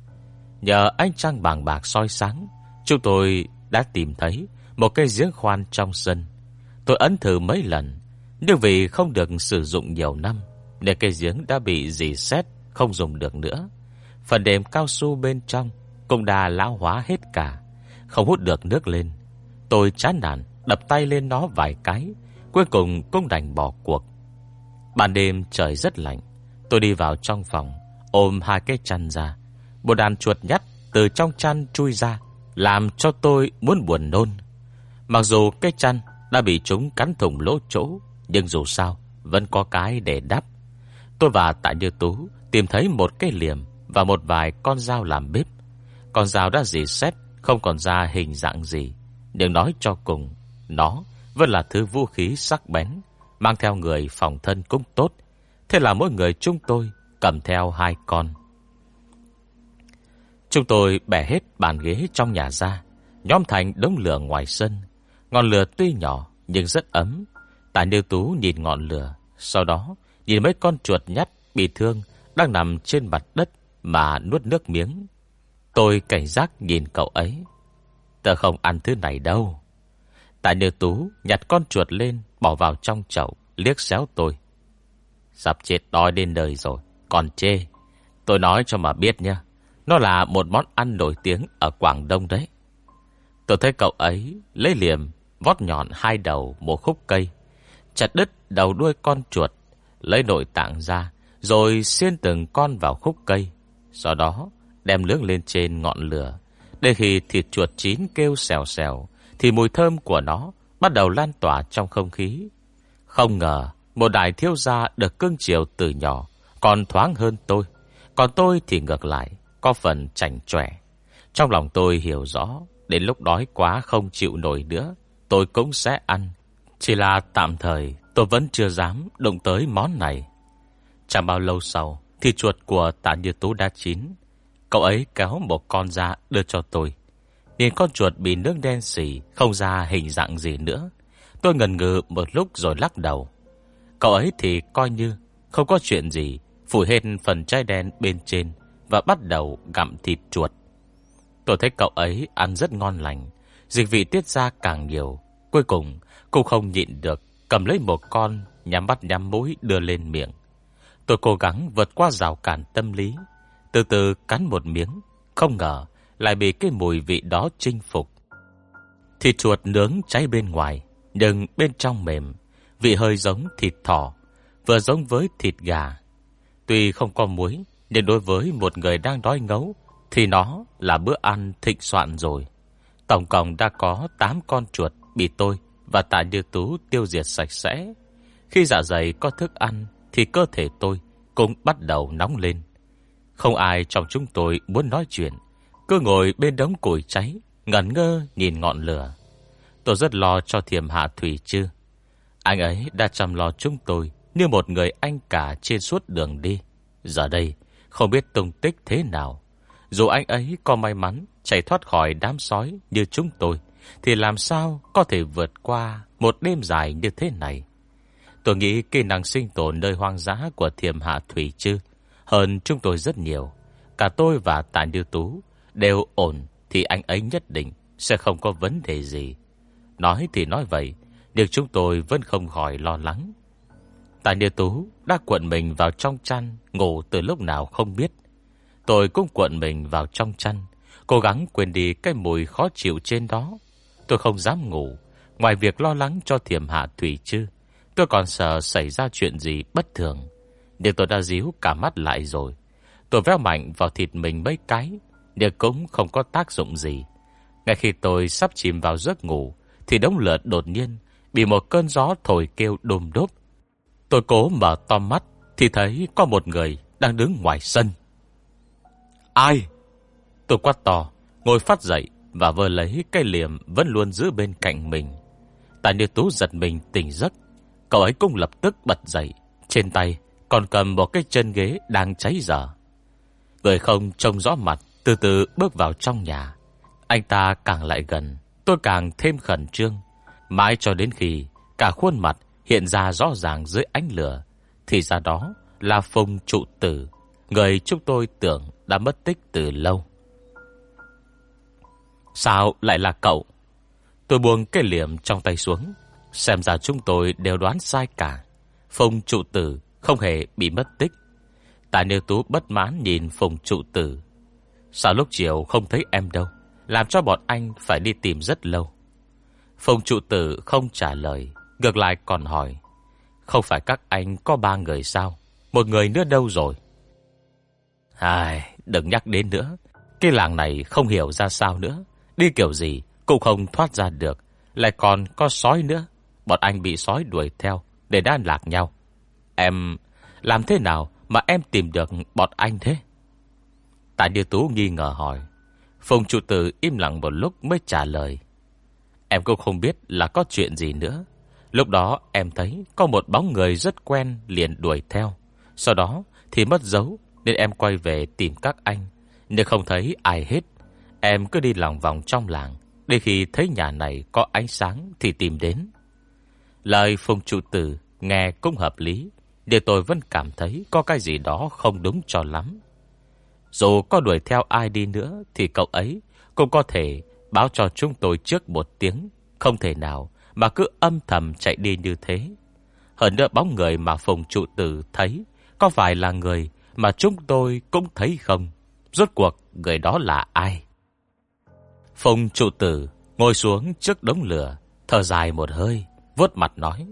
Nhờ ánh trăng bàng bạc soi sáng, chúng tôi đã tìm thấy một cái giếng khoan trong sân. Tôi ấn thử mấy lần, nhưng vì không được sử dụng nhiều năm nên cái giếng đã bị rỉ sét, không dùng được nữa. Phần đệm cao su bên trong cũng đã lão hóa hết cả, không hút được nước lên. Tôi chán nản đập tay lên nó vài cái, cuối cùng cũng đành bỏ cuộc. Ban đêm trời rất lạnh. Tôi đi vào trong phòng, ôm hai cái chăn ra. Một đàn chuột nhắt từ trong chăn chui ra, làm cho tôi muốn buồn nôn. Mặc dù cái chăn đã bị chúng cắn thủng lỗ chỗ, nhưng dù sao vẫn có cái để đắp. Tôi và Tạ Như Tú tìm thấy một cái liềm và một vài con dao làm bếp. Con dao đã rỉ sét, không còn ra hình dạng gì, nhưng nói cho cùng, nó vẫn là thứ vũ khí sắc bén, mang theo người phòng thân cũng tốt. Thế là mỗi người chúng tôi cầm theo 2 con. Chúng tôi bẻ hết bàn ghế trong nhà ra, nhóm thành đống lửa ngoài sân. Ngọn lửa tuy nhỏ nhưng rất ấm. Tạ Như Tú nhìn ngọn lửa, sau đó nhìn mấy con chuột nhắt bị thương đang nằm trên mặt đất mà nuốt nước miếng. Tôi cảnh giác nhìn cậu ấy. Tớ không ăn thứ này đâu. Tạ Như Tú nhặt con chuột lên, bỏ vào trong chậu, liếc xéo tôi. Sắp chết đói đến đời rồi, còn chê. Tôi nói cho mà biết nha, nó là một món ăn nổi tiếng ở Quảng Đông đấy. Tôi thấy cậu ấy lấy liềm vót nhọn 2 đầu một khúc cây, chặt đứt đầu đuôi con chuột, lấy nội tạng ra, rồi xiên từng con vào khúc cây. Sau đó đem nướng lên trên ngọn lửa. Để khi thịt chuột chín kêu xèo xèo, thì mùi thơm của nó bắt đầu lan tỏa trong không khí. Không ngờ một đại thiếu gia được cưng chiều từ nhỏ còn thoáng hơn tôi. Còn tôi thì ngược lại, có phần chảnh chọe. Trong lòng tôi hiểu rõ, đến lúc đói quá không chịu nổi nữa, tôi cũng sẽ ăn. Chỉ là tạm thời tôi vẫn chưa dám động tới món này. Chẳng bao lâu sau, thịt chuột của Tạ Như Tú đã chín. Cậu ấy kéo một con ra đưa cho tôi. Nhìn con chuột bị nước đen xỉ, không ra hình dạng gì nữa. Tôi ngần ngừ một lúc rồi lắc đầu. Cậu ấy thì coi như không có chuyện gì, phủi hết phần trái đen bên trên và bắt đầu gặm thịt chuột. Tôi thấy cậu ấy ăn rất ngon lành, dịch vị tiết ra càng nhiều. Cuối cùng cũng không nhịn được, cầm lấy một con, nhắm mắt nhắm mũi đưa lên miệng. Tôi cố gắng vượt qua rào cản tâm lý, từ từ cắn một miếng. Không ngờ lại bị cái mùi vị đó chinh phục. Thịt chuột nướng cháy bên ngoài, nhưng bên trong mềm, vị hơi giống thịt thỏ, vừa giống với thịt gà. Tuy không có muối, nhưng đối với một người đang đói ngấu thì nó là bữa ăn thịnh soạn rồi. Tổng cộng đã có 8 con chuột bị tôi và Tạ Như Tú tiêu diệt sạch sẽ. Khi dạ dày có thức ăn thì cơ thể tôi cũng bắt đầu nóng lên. Không ai trong chúng tôi muốn nói chuyện, cứ ngồi bên đống củi cháy, ngẩn ngơ nhìn ngọn lửa. Tôi rất lo cho Thiểm Hạ Thủy Chư. Anh ấy đã chăm lo chúng tôi như một người anh cả trên suốt đường đi. Giờ đây không biết tung tích thế nào. Dù anh ấy có may mắn chạy thoát khỏi đám sói như chúng tôi, thì làm sao có thể vượt qua một đêm dài như thế này. Tôi nghĩ kỹ năng sinh tồn nơi hoang dã của Thiểm Hạ Thủy Chư hơn chúng tôi rất nhiều. Cả tôi và Tạ Như Tú đều ổn thì anh ấy nhất định sẽ không có vấn đề gì. Nói thì nói vậy, nhưng chúng tôi vẫn không khỏi lo lắng. Tạ Như Tú đã cuộn mình vào trong chăn, ngủ từ lúc nào không biết. Tôi cũng cuộn mình vào trong chăn, cố gắng quên đi cái mùi khó chịu trên đó. Tôi không dám ngủ. Ngoài việc lo lắng cho Thiểm Hạ Thủy Chư, tôi còn sợ xảy ra chuyện gì bất thường. Nhưng tôi đã díu cả mắt lại rồi. Tôi véo mạnh vào thịt mình mấy cái, nhưng cũng không có tác dụng gì. Ngay khi tôi sắp chìm vào giấc ngủ, thì đống lửa đột nhiên bị một cơn gió thổi kêu đôm đốp. Tôi cố mở to mắt thì thấy có một người đang đứng ngoài sân. Ai? Tôi quát to, ngồi phát dậy và vơ lấy cây liềm vẫn luôn giữ bên cạnh mình. Tạ Như Tú giật mình tỉnh giấc. Cậu ấy cũng lập tức bật dậy, trên tay còn cầm một cái chân ghế đang cháy dở. Người không trông rõ mặt từ từ bước vào trong nhà. Anh ta càng lại gần, tôi càng thêm khẩn trương. Mãi cho đến khi cả khuôn mặt hiện ra rõ ràng dưới ánh lửa, thì ra đó là Phùng Trụ Tử, người chúng tôi tưởng đã mất tích từ lâu. Sao lại là cậu? Tôi buông cái liềm trong tay xuống. Xem ra chúng tôi đều đoán sai cả. Phùng Trụ Tử không hề bị mất tích. Tạ Như Tú bất mãn nhìn Phùng Trụ Tử. Sao lúc chiều không thấy em đâu, làm cho bọn anh phải đi tìm rất lâu. Phùng Trụ Tử không trả lời, ngược lại còn hỏi: Không phải các anh có 3 người sao? Một người nữa đâu rồi? Đừng nhắc đến nữa. Cái làng này không hiểu ra sao nữa. Đi kiểu gì cũng không thoát ra được. Lại còn có sói nữa. Bọn anh bị sói đuổi theo để đan lạc nhau. Em làm thế nào mà em tìm được bọn anh thế? Tạ Như Tú nghi ngờ hỏi. Phùng Trụ Tử im lặng một lúc mới trả lời: Em cũng không biết là có chuyện gì nữa. Lúc đó em thấy có một bóng người rất quen liền đuổi theo. Sau đó thì mất dấu, nên em quay về tìm các anh, nhưng không thấy ai hết. Em cứ đi lòng vòng trong làng, đến khi thấy nhà này có ánh sáng thì tìm đến. Lời Phùng Trụ Tử nghe cũng hợp lý, nhưng tôi vẫn cảm thấy có cái gì đó không đúng cho lắm. Dù có đuổi theo ai đi nữa thì cậu ấy cũng có thể báo cho chúng tôi trước một tiếng. Không thể nào mà cứ âm thầm chạy đi như thế. Hơn nữa bóng người mà Phùng Trụ Tử thấy có phải là người mà chúng tôi cũng thấy không? Rốt cuộc người đó là ai? Phùng Trụ Tử ngồi xuống trước đống lửa, thở dài một hơi, vuốt mặt nói: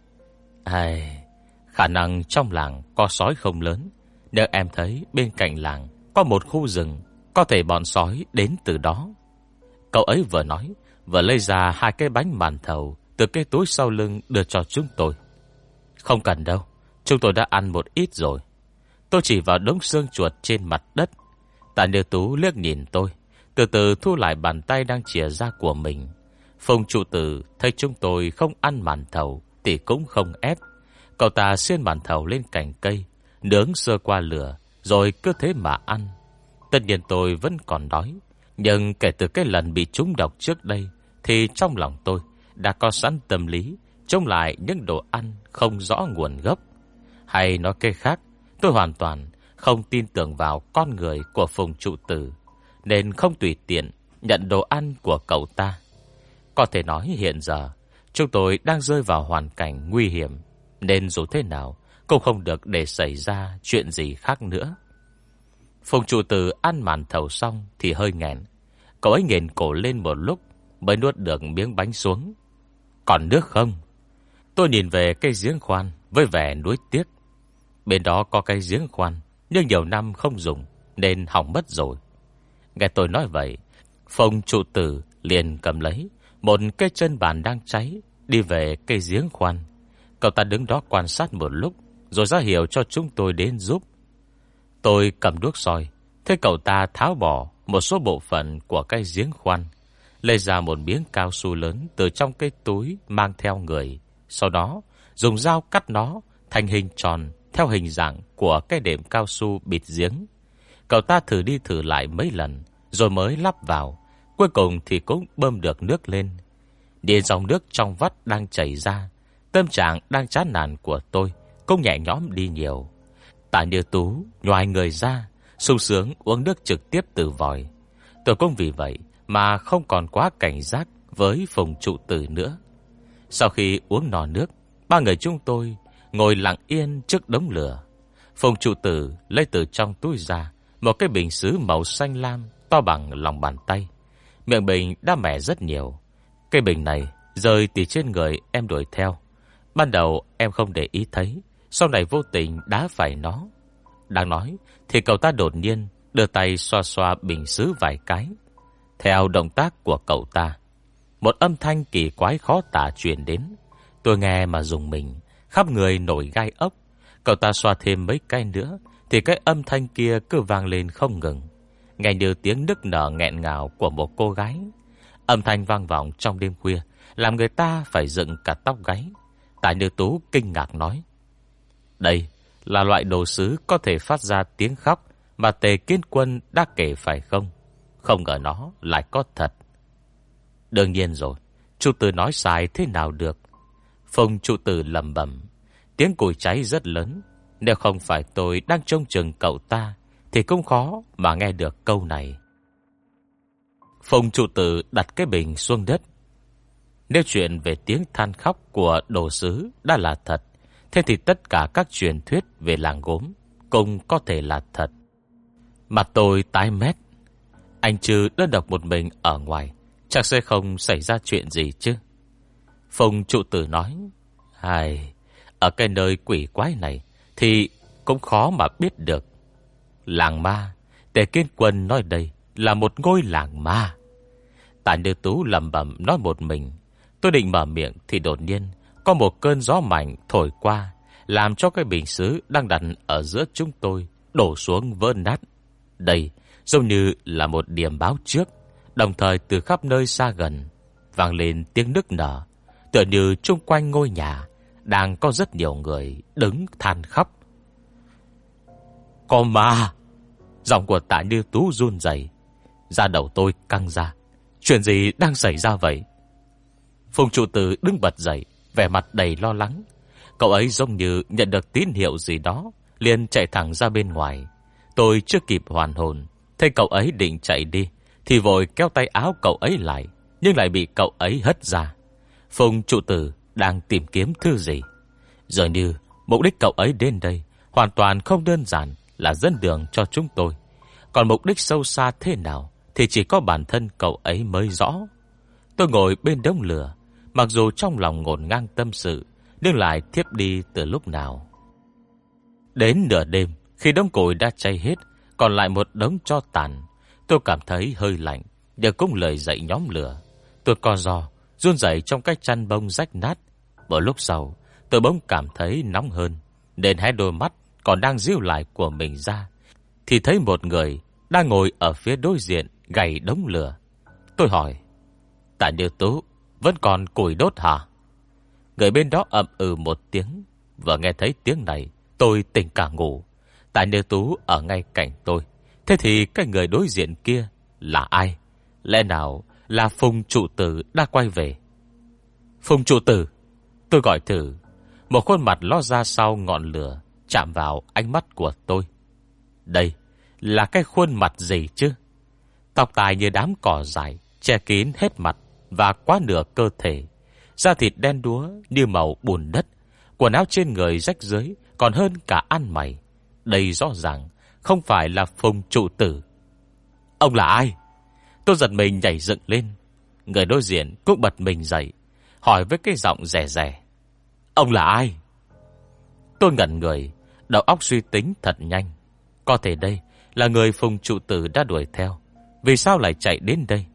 Khả năng trong làng có sói không lớn, nhưng em thấy bên cạnh làng có một khu rừng, có thể bọn sói đến từ đó. Cậu ấy vừa nói, vừa lấy ra 2 cái bánh màn thầu từ cái túi sau lưng đưa cho chúng tôi. Không cần đâu, chúng tôi đã ăn một ít rồi. Tôi chỉ vào đống xương chuột trên mặt đất. Tạ Như Tú liếc nhìn tôi, từ từ thu lại bàn tay đang chìa ra của mình. Phùng Trụ Tử thấy chúng tôi không ăn màn thầu thì cũng không ép. Cậu ta xiên màn thầu lên cành cây, nướng sơ qua lửa, rồi cứ thế mà ăn. Tất nhiên tôi vẫn còn đói, nhưng kể từ cái lần bị trúng độc trước đây, thì trong lòng tôi đã có sẵn tâm lý chống lại những đồ ăn không rõ nguồn gốc. Hay nói cách khác, tôi hoàn toàn không tin tưởng vào con người của Phùng Trụ Tử, nên không tùy tiện nhận đồ ăn của cậu ta. Có thể nói hiện giờ chúng tôi đang rơi vào hoàn cảnh nguy hiểm, nên dù thế nào cũng không được để xảy ra chuyện gì khác nữa. Phùng Trụ Tử ăn màn thầu xong thì hơi nghẹn. Cậu ấy nghển cổ lên một lúc mới nuốt được miếng bánh xuống. Còn nước không? Tôi nhìn về cây giếng khoan với vẻ nuối tiếc. Bên đó có cây giếng khoan, nhưng nhiều năm không dùng nên hỏng mất rồi. Nghe tôi nói vậy, Phùng Trụ Tử Liền cầm lấy một cây chân bàn đang cháy, đi về cây giếng khoan. Cậu ta đứng đó quan sát một lúc, rồi ra hiệu cho chúng tôi đến giúp. Tôi cầm đuốc soi, thấy cậu ta tháo bỏ một số bộ phận của cây giếng khoan, lấy ra một miếng cao su lớn từ trong cái túi mang theo người. Sau đó dùng dao cắt nó thành hình tròn theo hình dạng của cái đệm cao su bịt giếng. Cậu ta thử đi thử lại mấy lần rồi mới lắp vào. Cuối cùng thì cũng bơm được nước lên. Nhìn dòng nước trong vắt đang chảy ra, tâm trạng đang chán nản của tôi cũng nhẹ nhõm đi nhiều. Tạ Như Tú nhoài người ra, sung sướng uống nước trực tiếp từ vòi. Tôi cũng vì vậy mà không còn quá cảnh giác với Phùng trụ tử nữa. Sau khi uống no nước, ba người chúng tôi ngồi lặng yên trước đống lửa. Phùng trụ tử lấy từ trong túi ra một cái bình sứ màu xanh lam to bằng lòng bàn tay. Miệng bình đã mẻ rất nhiều. Cái bình này rơi từ trên người em đuổi theo. Ban đầu em không để ý thấy, sau này vô tình đá phải nó. Đang nói thì cậu ta đột nhiên đưa tay xoa xoa bình sứ vài cái. Theo động tác của cậu ta, một âm thanh kỳ quái khó tả truyền đến. Tôi nghe mà rùng mình, khắp người nổi gai ốc. Cậu ta xoa thêm mấy cái nữa thì cái âm thanh kia cứ vang lên không ngừng, nghe như tiếng nức nở nghẹn ngào của một cô gái. Âm thanh vang vọng trong đêm khuya, làm người ta phải dựng cả tóc gáy. Tạ Như Tú kinh ngạc nói: đây là loại đồ sứ có thể phát ra tiếng khóc mà Tề Kiến Quân đã kể phải không? Không ngờ nó lại có thật. Đương nhiên rồi, chủ tử nói sai thế nào được. Phùng trụ tử lẩm bẩm. Tiếng củi cháy rất lớn, nếu không phải tôi đang trông chừng cậu ta thì cũng khó mà nghe được câu này. Phùng trụ tử đặt cái bình xuống đất. Nếu chuyện về tiếng than khóc của đồ sứ đã là thật, thế thì tất cả các truyền thuyết về làng gốm cũng có thể là thật. Mặt tôi tái mét. Anh Trư đơn độc một mình ở ngoài, chắc sẽ không xảy ra chuyện gì chứ? Phùng trụ tử nói: Hài, ở cái nơi quỷ quái này thì cũng khó mà biết được. Làng ma, Tề Kiến Quân nói đây là một ngôi làng ma. Tạ Như Tú lẩm bẩm nói một mình. Tôi định mở miệng thì đột nhiên có một cơn gió mạnh thổi qua, làm cho cái bình sứ đang đặt ở giữa chúng tôi đổ xuống vỡ nát. Đây giống như là một điểm báo trước. Đồng thời từ khắp nơi xa gần vang lên tiếng nức nở, tựa như chung quanh ngôi nhà đang có rất nhiều người đứng than khóc. Có ma! Giọng của Tạ Như Tú run rẩy, da đầu tôi căng ra. Chuyện gì đang xảy ra vậy? Phùng trụ tử đứng bật dậy, vẻ mặt đầy lo lắng. Cậu ấy giống như nhận được tín hiệu gì đó, liền chạy thẳng ra bên ngoài. Tôi chưa kịp hoàn hồn, thấy cậu ấy định chạy đi thì vội kéo tay áo cậu ấy lại, nhưng lại bị cậu ấy hất ra. Phùng trụ tử đang tìm kiếm thứ gì. Giờ như mục đích cậu ấy đến đây hoàn toàn không đơn giản là dẫn đường cho chúng tôi. Còn mục đích sâu xa thế nào thì chỉ có bản thân cậu ấy mới rõ. Tôi ngồi bên đống lửa, mặc dù trong lòng ngổn ngang tâm sự, nhưng lại thiếp đi từ lúc nào. Đến nửa đêm, khi đống củi đã cháy hết, còn lại một đống tro tàn, tôi cảm thấy hơi lạnh, đều cũng lời dậy nhóm lửa. Tôi co ro, run rẩy trong cái chăn bông rách nát. Một lúc sau, tôi bỗng cảm thấy nóng hơn, nên hé đôi mắt còn đang díu lại của mình ra, thì thấy một người đang ngồi ở phía đối diện gầy đống lửa. Tôi hỏi: Tạ Như Tú, vẫn còn củi đốt hả? Người bên đó ậm ừ một tiếng. Vừa nghe thấy tiếng này, tôi tỉnh cả ngủ. Tạ Như Tú ở ngay cạnh tôi. Thế thì cái người đối diện kia là ai? Lẽ nào là Phùng trụ tử đã quay về? Phùng trụ tử! Tôi gọi thử. Một khuôn mặt ló ra sau ngọn lửa, chạm vào ánh mắt của tôi. Đây là cái khuôn mặt gì chứ? Tóc tai như đám cỏ dại, che kín hết mặt và quá nửa cơ thể. Da thịt đen đúa như màu bùn đất. Quần áo trên người rách rưới còn hơn cả ăn mày. Đây rõ ràng không phải là Phùng trụ tử. Ông là ai? Tôi giật mình nhảy dựng lên. Người đối diện cũng bật mình dậy, hỏi với cái giọng rè rè: Ông là ai? Tôi ngẩn người, đầu óc suy tính thật nhanh. Có thể đây là người Phùng trụ tử đã đuổi theo. Vì sao lại chạy đến đây?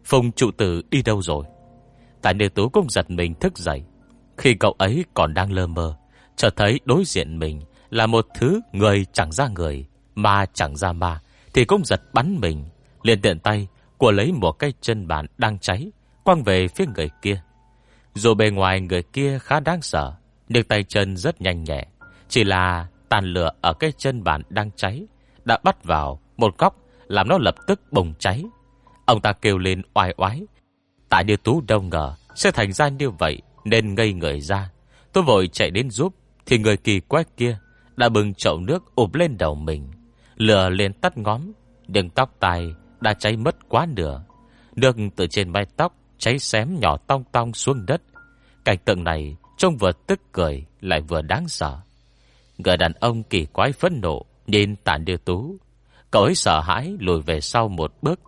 Phùng trụ tử đi đâu rồi? Tạ Như Tú cũng giật mình thức dậy. Khi cậu ấy còn đang lơ mơ, chợt thấy đối diện mình là một thứ người chẳng ra người, ma chẳng ra ma, thì cũng giật bắn mình, liền tiện tay của lấy một cái chân bàn đang cháy, quăng về phía người kia. Dù bề ngoài người kia khá đáng sợ, nhưng tay chân rất nhanh nhẹ. Chỉ là tàn lửa ở cái chân bàn đang cháy đã bắt vào một góc, làm nó lập tức bùng cháy. Ông ta kêu lên oai oái. Tạ Như Tú đâu ngờ sẽ thành ra như vậy, nên ngây người ra. Tôi vội chạy đến giúp, thì người kỳ quái kia đã bưng chậu nước ụp lên đầu mình. Lửa liền tắt ngóm, nhưng tóc tai đã cháy mất quá nửa. Nước từ trên mái tóc cháy xém nhỏ tong tong xuống đất. Cảnh tượng này trông vừa tức cười lại vừa đáng sợ. Người đàn ông kỳ quái phẫn nộ nhìn Tạ Như Tú. Cậu ấy sợ hãi lùi về sau một bước.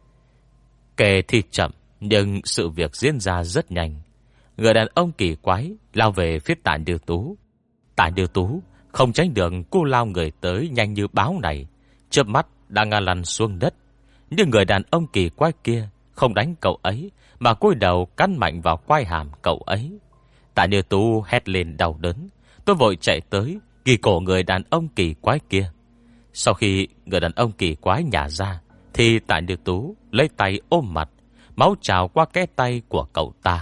Kể thì chậm, nhưng sự việc diễn ra rất nhanh. Người đàn ông kỳ quái lao về phía Tạ Như Tú. Tạ Như Tú không tránh được cú lao người tới nhanh như báo này, chớp mắt đã ngã lăn xuống đất. Nhưng người đàn ông kỳ quái kia không đánh cậu ấy, mà cúi đầu cắn mạnh vào quai hàm cậu ấy. Tạ Như Tú hét lên đau đớn. Tôi vội chạy tới ghi cổ người đàn ông kỳ quái kia. Sau khi người đàn ông kỳ quái nhả ra, thì Tạ Như Tú lấy tay ôm mặt, máu trào qua cái tay của cậu ta.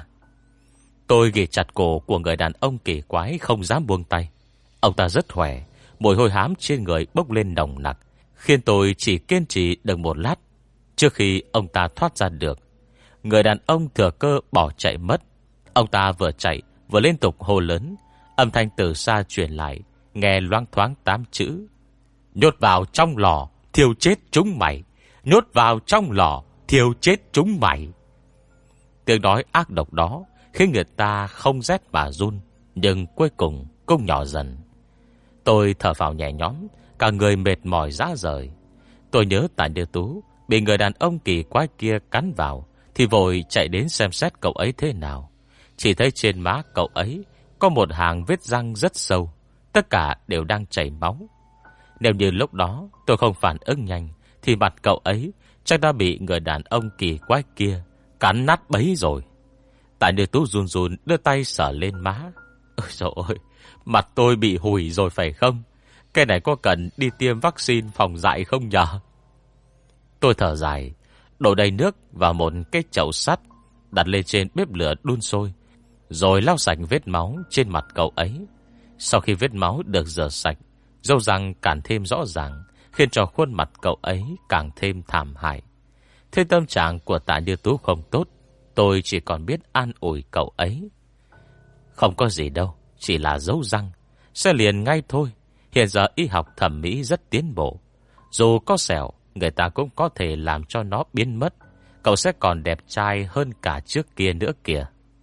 Tôi ghì chặt cổ của người đàn ông kỳ quái, không dám buông tay. Ông ta rất khỏe, mùi hôi hám trên người bốc lên nồng nặc, khiến tôi chỉ kiên trì được một lát trước khi ông ta thoát ra được. Người đàn ông thừa cơ bỏ chạy mất. Ông ta vừa chạy vừa liên tục hô lớn. Âm thanh từ xa truyền lại, nghe loáng thoáng 8 chữ: nhốt vào trong lò, thiêu chết chúng mày. Nhốt vào trong lò, thiêu chết chúng mày. Tiếng nói ác độc đó khiến người ta không rét mà run, nhưng cuối cùng cũng nhỏ dần. Tôi thở phào nhẹ nhõm, cả người mệt mỏi rã rời. Tôi nhớ Tạ Như Tú bị người đàn ông kỳ quái kia cắn vào, thì vội chạy đến xem xét cậu ấy thế nào. Chỉ thấy trên má cậu ấy có một hàng vết răng rất sâu, tất cả đều đang chảy máu. Nếu như lúc đó tôi không phản ứng nhanh, thì mặt cậu ấy chắc đã bị người đàn ông kỳ quái kia cắn nát bấy rồi. Tạ Như Tú run run đưa tay sờ lên má. Ôi trời ơi, mặt tôi bị hủi rồi phải không? Cái này có cần đi tiêm vaccine phòng dại không nhờ? Tôi thở dài, đổ đầy nước vào một cái chậu sắt, đặt lên trên bếp lửa đun sôi, rồi lau sạch vết máu trên mặt cậu ấy. Sau khi vết máu được rửa sạch, dâu răng càng thêm rõ ràng, khiến cho khuôn mặt cậu ấy càng thêm thảm hại. Thế tâm trạng của Tạ Như Tú không tốt, tôi chỉ còn biết an ủi cậu ấy. Không có gì đâu, chỉ là dấu răng, sẽ liền ngay thôi. Hiện giờ y học thẩm mỹ rất tiến bộ, dù có sẹo, người ta cũng có thể làm cho nó biến mất. Cậu sẽ còn đẹp trai hơn cả trước kia nữa kìa.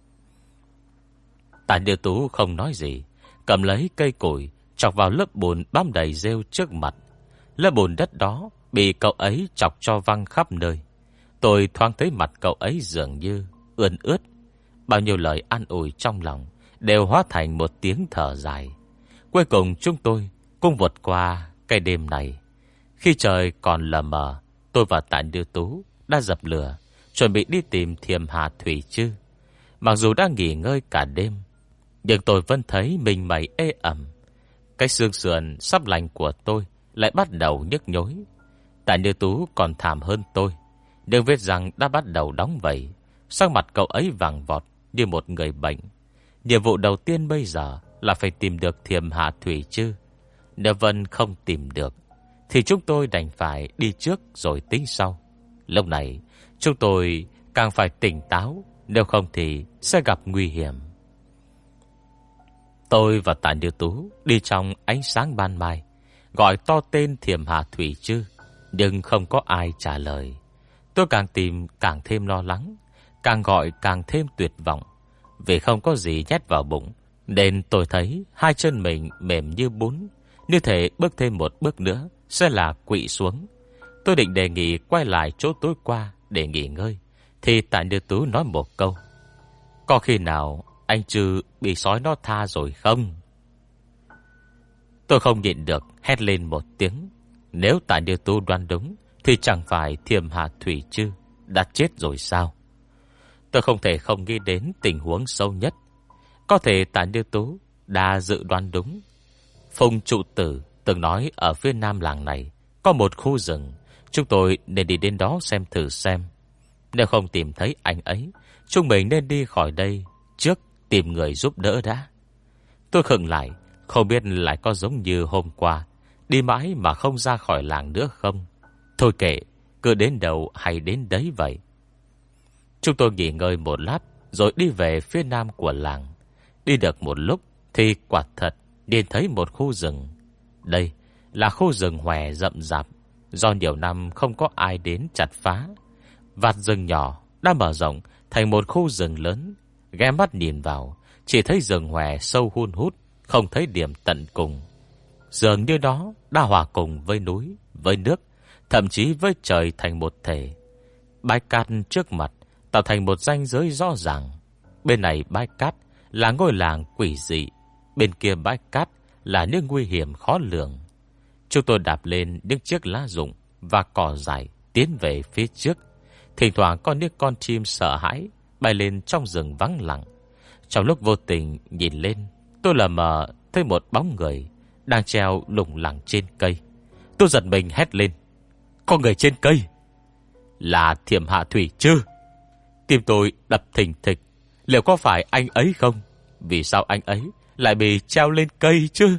Tạ Như Tú không nói gì, cầm lấy cây củi chọc vào lớp bùn bám đầy rêu trước mặt. Lớp bùn đất đó bị cậu ấy chọc cho văng khắp nơi. Tôi thoáng thấy mặt cậu ấy dường như ươn ướt. Bao nhiêu lời an ủi trong lòng đều hóa thành một tiếng thở dài. Cuối cùng chúng tôi cũng vượt qua cái đêm này. Khi trời còn lờ mờ, tôi và Tạ Như Tú đã dập lửa, chuẩn bị đi tìm Thiềm Hà Thủy Chư. Mặc dù đã nghỉ ngơi cả đêm, nhưng tôi vẫn thấy mình mẩy ê ẩm. Cái xương sườn sắp lành của tôi lại bắt đầu nhức nhối. Tạ Như Tú còn thảm hơn tôi, nhưng vết răng đã bắt đầu đóng vảy. Sắc mặt cậu ấy vàng vọt như một người bệnh. Nhiệm vụ đầu tiên bây giờ là phải tìm được Thiềm Hà Thủy Chư. Nếu Vân không tìm được, thì chúng tôi đành phải đi trước rồi tính sau. Lúc này chúng tôi càng phải tỉnh táo, nếu không thì sẽ gặp nguy hiểm. Tôi và Tạ Như Tú đi trong ánh sáng ban mai, gọi to tên Thiềm Hà Thủy Chư, nhưng không có ai trả lời. Tôi càng tìm càng thêm lo lắng, càng gọi càng thêm tuyệt vọng. Vì không có gì nhét vào bụng, nên tôi thấy hai chân mình mềm như bún, như thể bước thêm một bước nữa sẽ là quỵ xuống. Tôi định đề nghị quay lại chỗ tối qua để nghỉ ngơi, thì Tạ Như Tú nói một câu: có khi nào anh Chư bị sói nó tha rồi không? Tôi không nhịn được hét lên một tiếng. Nếu Tạ Như Tú đoán đúng, thì chẳng phải Thiềm Hà Thủy Chư đã chết rồi sao? Tôi không thể không nghĩ đến tình huống sâu nhất. Có thể Tạ Như Tú đã dự đoán đúng. Phùng trụ tử từng nói ở phía nam làng này có một khu rừng, chúng tôi nên đi đến đó xem thử xem. Nếu không tìm thấy anh ấy, chúng mình nên đi khỏi đây trước, tìm người giúp đỡ đã. Tôi khựng lại, không biết lại có giống như hôm qua, đi mãi mà không ra khỏi làng nữa không. Thôi kệ, cứ đến đâu hay đến đấy vậy. Chúng tôi nghỉ ngơi một lát rồi đi về phía nam của làng. Đi được một lúc thì quả thật nhìn thấy một khu rừng. Đây là khu rừng hòe rậm rạp, do nhiều năm không có ai đến chặt phá. Vạt rừng nhỏ đã mở rộng thành một khu rừng lớn. Ghé mắt nhìn vào, chỉ thấy rừng hòe sâu hun hút, không thấy điểm tận cùng. Dường như đó đã hòa cùng với núi, với nước, thậm chí với trời thành một thể. Bãi cát trước mặt tạo thành một ranh giới rõ ràng. Bên này bãi cát là ngôi làng quỷ dị, bên kia bãi cát là những nguy hiểm khó lường. Chúng tôi đạp lên những chiếc lá rụng và cỏ dại tiến về phía trước. Thỉnh thoảng có những con chim sợ hãi bay lên trong rừng vắng lặng. Trong lúc vô tình nhìn lên, tôi lờ mờ thấy một bóng người đang treo lủng lẳng trên cây. Tôi giật mình hét lên: có người trên cây! Là Thiểm Hạ Thủy chứ? Tim tôi đập thình thịch. Liệu có phải anh ấy không? Vì sao anh ấy lại bị treo lên cây chứ?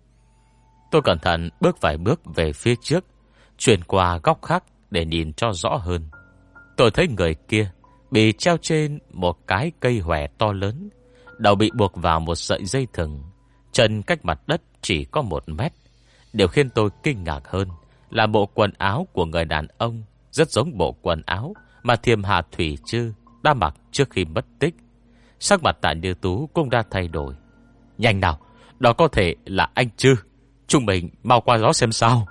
Tôi cẩn thận bước vài bước về phía trước, chuyển qua góc khác để nhìn cho rõ hơn. Tôi thấy người kia bị treo trên một cái cây hòe to lớn, đầu bị buộc vào một sợi dây thừng, chân cách mặt đất chỉ có 1 mét. Điều khiến tôi kinh ngạc hơn là bộ quần áo của người đàn ông rất giống bộ quần áo mà Thiểm Hạ Thủy Trư đã mặc trước khi mất tích. Sắc mặt Tạ Như Tú cũng đã thay đổi. Nhanh nào, đó có thể là anh Trư. Chúng mình mau qua đó xem sao.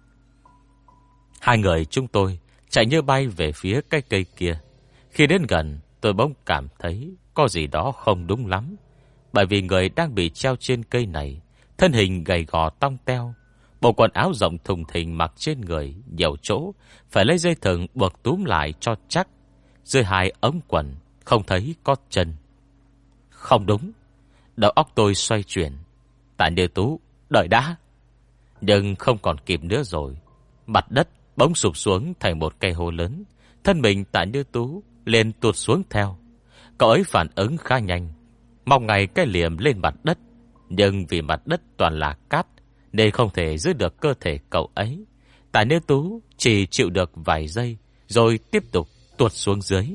Hai người chúng tôi chạy như bay về phía cái cây kia. Khi đến gần, tôi bỗng cảm thấy có gì đó không đúng lắm. Bởi vì người đang bị treo trên cây này, thân hình gầy gò tong teo, bộ quần áo rộng thùng thình mặc trên người nhiều chỗ phải lấy dây thừng buộc túm lại cho chắc. Dưới 2 ống quần không thấy có chân. Không đúng. Đầu óc tôi xoay chuyển. Tạ Như Tú, đợi đã. Nhưng không còn kịp nữa rồi. Mặt đất bỗng sụp xuống thành một cây hố lớn. Thân mình Tạ Như Tú liền tuột xuống theo. Cậu ấy phản ứng khá nhanh, mong ngày cái liềm lên mặt đất. Nhưng vì mặt đất toàn là cát nên không thể giữ được cơ thể cậu ấy. Tạ Như Tú chỉ chịu được vài giây rồi tiếp tục tuột xuống dưới.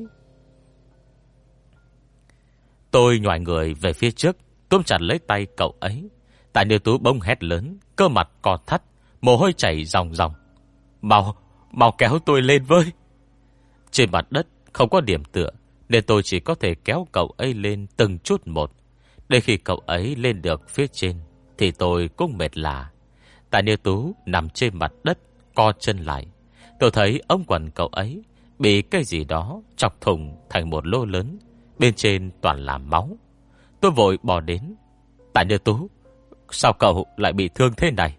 Tôi nhòi người về phía trước, túm chặt lấy tay cậu ấy. Tạ Như Tú bỗng hét lớn, cơ mặt co thắt, mồ hôi chảy ròng ròng. Mau kéo tôi lên với. Trên mặt đất không có điểm tựa, nên tôi chỉ có thể kéo cậu ấy lên từng chút một. Để khi cậu ấy lên được phía trên thì tôi cũng mệt lả. Tạ Như Tú nằm trên mặt đất, co chân lại. Tôi thấy ống quần cậu ấy bị cái gì đó chọc thủng thành một lỗ lớn, bên trên toàn là máu. Tôi vội bò đến. Tạ Như Tú, sao cậu lại bị thương thế này?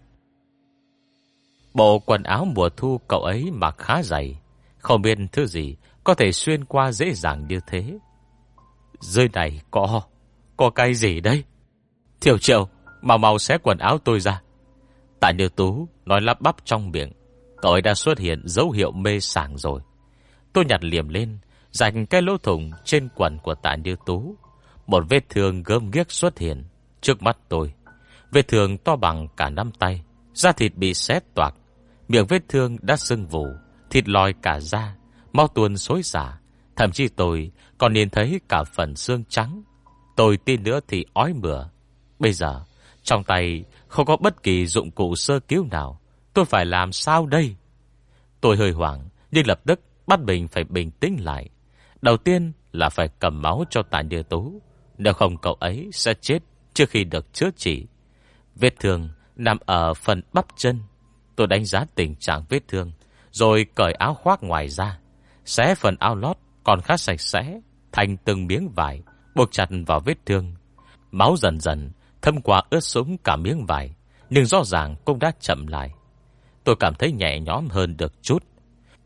Bộ quần áo mùa thu cậu ấy mặc khá dày, không biết thứ gì có thể xuyên qua dễ dàng như thế. Dưới này có cái gì đấy? Thiểu Triệu, mau xé quần áo tôi ra. Tạ Như Tú nói lắp bắp trong miệng. Cậu ấy đã xuất hiện dấu hiệu mê sảng rồi. Tôi nhặt liềm lên, rạch cái lỗ thủng trên quần của Tạ Như Tú. Một vết thương gớm ghiếc xuất hiện trước mắt tôi. Vết thương to bằng cả nắm tay, da thịt bị xé toạc, miệng vết thương đã sưng vù, thịt lòi cả da, máu tuôn xối xả. Thậm chí tôi còn nhìn thấy cả phần xương trắng. Tôi tin nữa thì ói mửa. Bây giờ trong tay không có bất kỳ dụng cụ sơ cứu nào. Tôi phải làm sao đây? Tôi hơi hoảng, nhưng lập tức bắt mình phải bình tĩnh lại. Đầu tiên là phải cầm máu cho Tạ Như Tú, nếu không cậu ấy sẽ chết trước khi được chữa trị. Vết thương nằm ở phần bắp chân. Tôi đánh giá tình trạng vết thương, rồi cởi áo khoác ngoài ra, xé phần áo lót còn khá sạch sẽ thành từng miếng vải, buộc chặt vào vết thương. Máu dần dần thấm qua ướt sũng cả miếng vải, nhưng rõ ràng cũng đã chậm lại. Tôi cảm thấy nhẹ nhõm hơn được chút.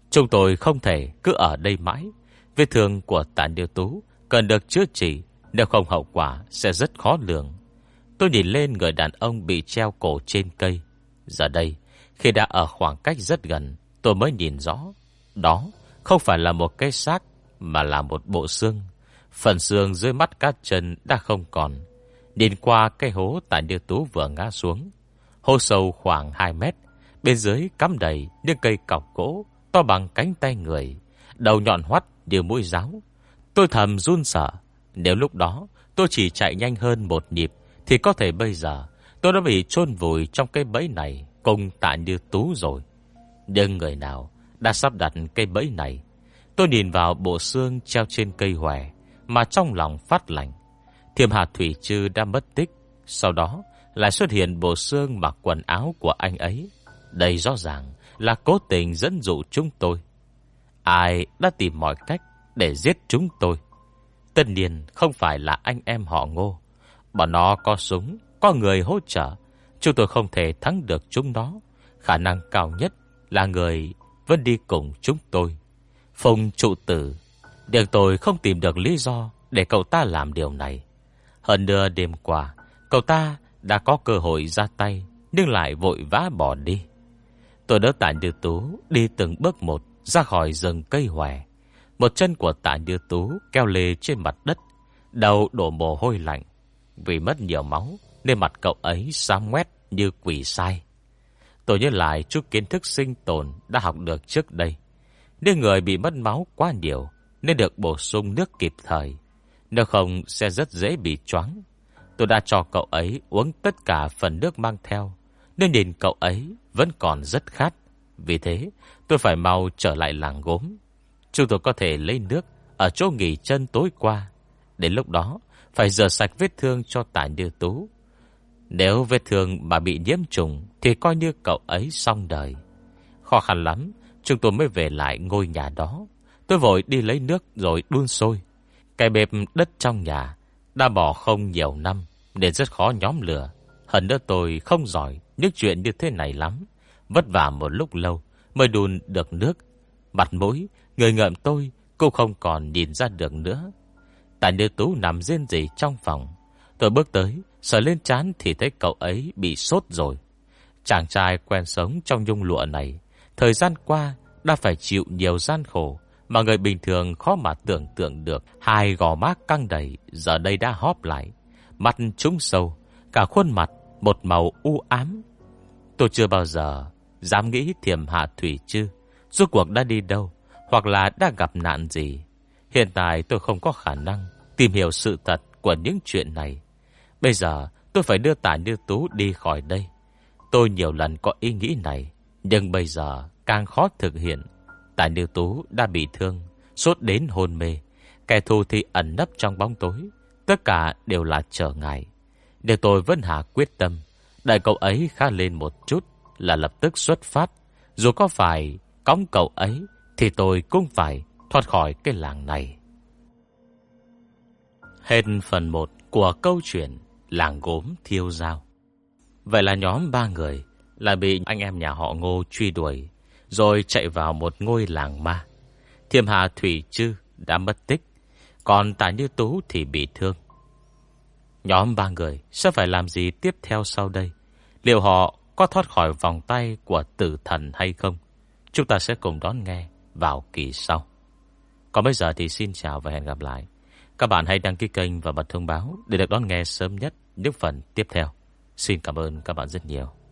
Chúng tôi không thể cứ ở đây mãi. Vết thương của Tạ Điêu Tú cần được chữa trị, nếu không hậu quả sẽ rất khó lường. Tôi nhìn lên người đàn ông bị treo cổ trên cây. Giờ đây, khi đã ở khoảng cách rất gần, tôi mới nhìn rõ. Đó không phải là một cái xác, mà là một bộ xương. Phần xương dưới mắt cá chân đã không còn. Nhìn qua cái hố Tạ Điêu Tú vừa ngã xuống. Hố sâu khoảng 2 mét, bên dưới cắm đầy những cây cọc gỗ to bằng cánh tay người, đầu nhọn hoắt như mũi giáo. Tôi thầm run sợ. Nếu lúc đó tôi chỉ chạy nhanh hơn một nhịp, thì có thể bây giờ tôi đã bị chôn vùi trong cái bẫy này cùng Tạ Như Tú rồi. Nhưng người nào đã sắp đặt cái bẫy này? Tôi nhìn vào bộ xương treo trên cây hòe mà trong lòng phát lạnh. Thiêm Hà Thủy Trư đã mất tích, sau đó lại xuất hiện bộ xương mặc quần áo của anh ấy. Đây rõ ràng là cố tình dẫn dụ chúng tôi. Ai đã tìm mọi cách để giết chúng tôi? Tất nhiên không phải là anh em họ Ngô. Bọn nó có súng, có người hỗ trợ. Chúng tôi không thể thắng được chúng nó. Khả năng cao nhất là người vẫn đi cùng chúng tôi. Phùng trụ tử. Nhưng tôi không tìm được lý do để cậu ta làm điều này. Hơn nữa đêm qua, cậu ta đã có cơ hội ra tay, nhưng lại vội vã bỏ đi. Tôi đỡ Tạ Như Tú đi từng bước một ra khỏi rừng cây hòe. Một chân của Tạ Như Tú keo lê trên mặt đất, đầu đổ mồ hôi lạnh. Vì mất nhiều máu nên mặt cậu ấy xám ngoét như quỷ sai. Tôi nhớ lại chút kiến thức sinh tồn đã học được trước đây. Nếu người bị mất máu quá nhiều nên được bổ sung nước kịp thời, nếu không sẽ rất dễ bị choáng. Tôi đã cho cậu ấy uống tất cả phần nước mang theo, nên nhìn cậu ấy vẫn còn rất khát. Vì thế tôi phải mau trở lại làng gốm. Chúng tôi có thể lấy nước ở chỗ nghỉ chân tối qua. Đến lúc đó phải rửa sạch vết thương cho Tạ Như Tú. Nếu vết thương mà bị nhiễm trùng thì coi như cậu ấy xong đời. Khó khăn lắm chúng tôi mới về lại ngôi nhà đó. Tôi vội đi lấy nước rồi đun sôi. Cái bếp đất trong nhà đã bỏ không nhiều năm nên rất khó nhóm lửa. Hơn nữa tôi không giỏi những chuyện như thế này lắm. Vất vả một lúc lâu mới đun được nước. Mặt mũi người ngợm tôi cũng không còn nhìn ra được nữa. Tạ Như Tú nằm rên rỉ trong phòng. Tôi bước tới sờ lên trán thì thấy cậu ấy bị sốt rồi. Chàng trai quen sống trong nhung lụa này, thời gian qua đã phải chịu nhiều gian khổ mà người bình thường khó mà tưởng tượng được. Hai gò má căng đầy giờ đây đã hóp lại, mắt trũng sâu, cả khuôn mặt một màu u ám. Tôi chưa bao giờ dám nghĩ Thiểm Hạ Thủy Trư rốt cuộc đã đi đâu, hoặc là đã gặp nạn gì. Hiện tại tôi không có khả năng tìm hiểu sự thật của những chuyện này. Bây giờ tôi phải đưa Tạ Như Tú đi khỏi đây. Tôi nhiều lần có ý nghĩ này, nhưng bây giờ càng khó thực hiện. Tạ Như Tú đã bị thương, sốt đến hôn mê. Kẻ thù thì ẩn nấp trong bóng tối. Tất cả đều là trở ngại. Để tôi vẫn hạ quyết tâm, đợi cậu ấy khá lên một chút là lập tức xuất phát. Dù có phải cõng cậu ấy thì tôi cũng phải thoát khỏi cái làng này. Hết phần 1 của câu chuyện Làng Gốm Thiêu Dao. Vậy là nhóm 3 người là bị anh em nhà họ Ngô truy đuổi, rồi chạy vào một ngôi làng ma. Thiểm Hà Thủy Trư đã mất tích, còn Tạ Như Tú thì bị thương. Nhóm 3 người sẽ phải làm gì tiếp theo sau đây? Liệu họ có thoát khỏi vòng tay của tử thần hay không? Chúng ta sẽ cùng đón nghe vào kỳ sau. Còn bây giờ thì xin chào và hẹn gặp lại. Các bạn hãy đăng ký kênh và bật thông báo để được đón nghe sớm nhất những phần tiếp theo. Xin cảm ơn các bạn rất nhiều.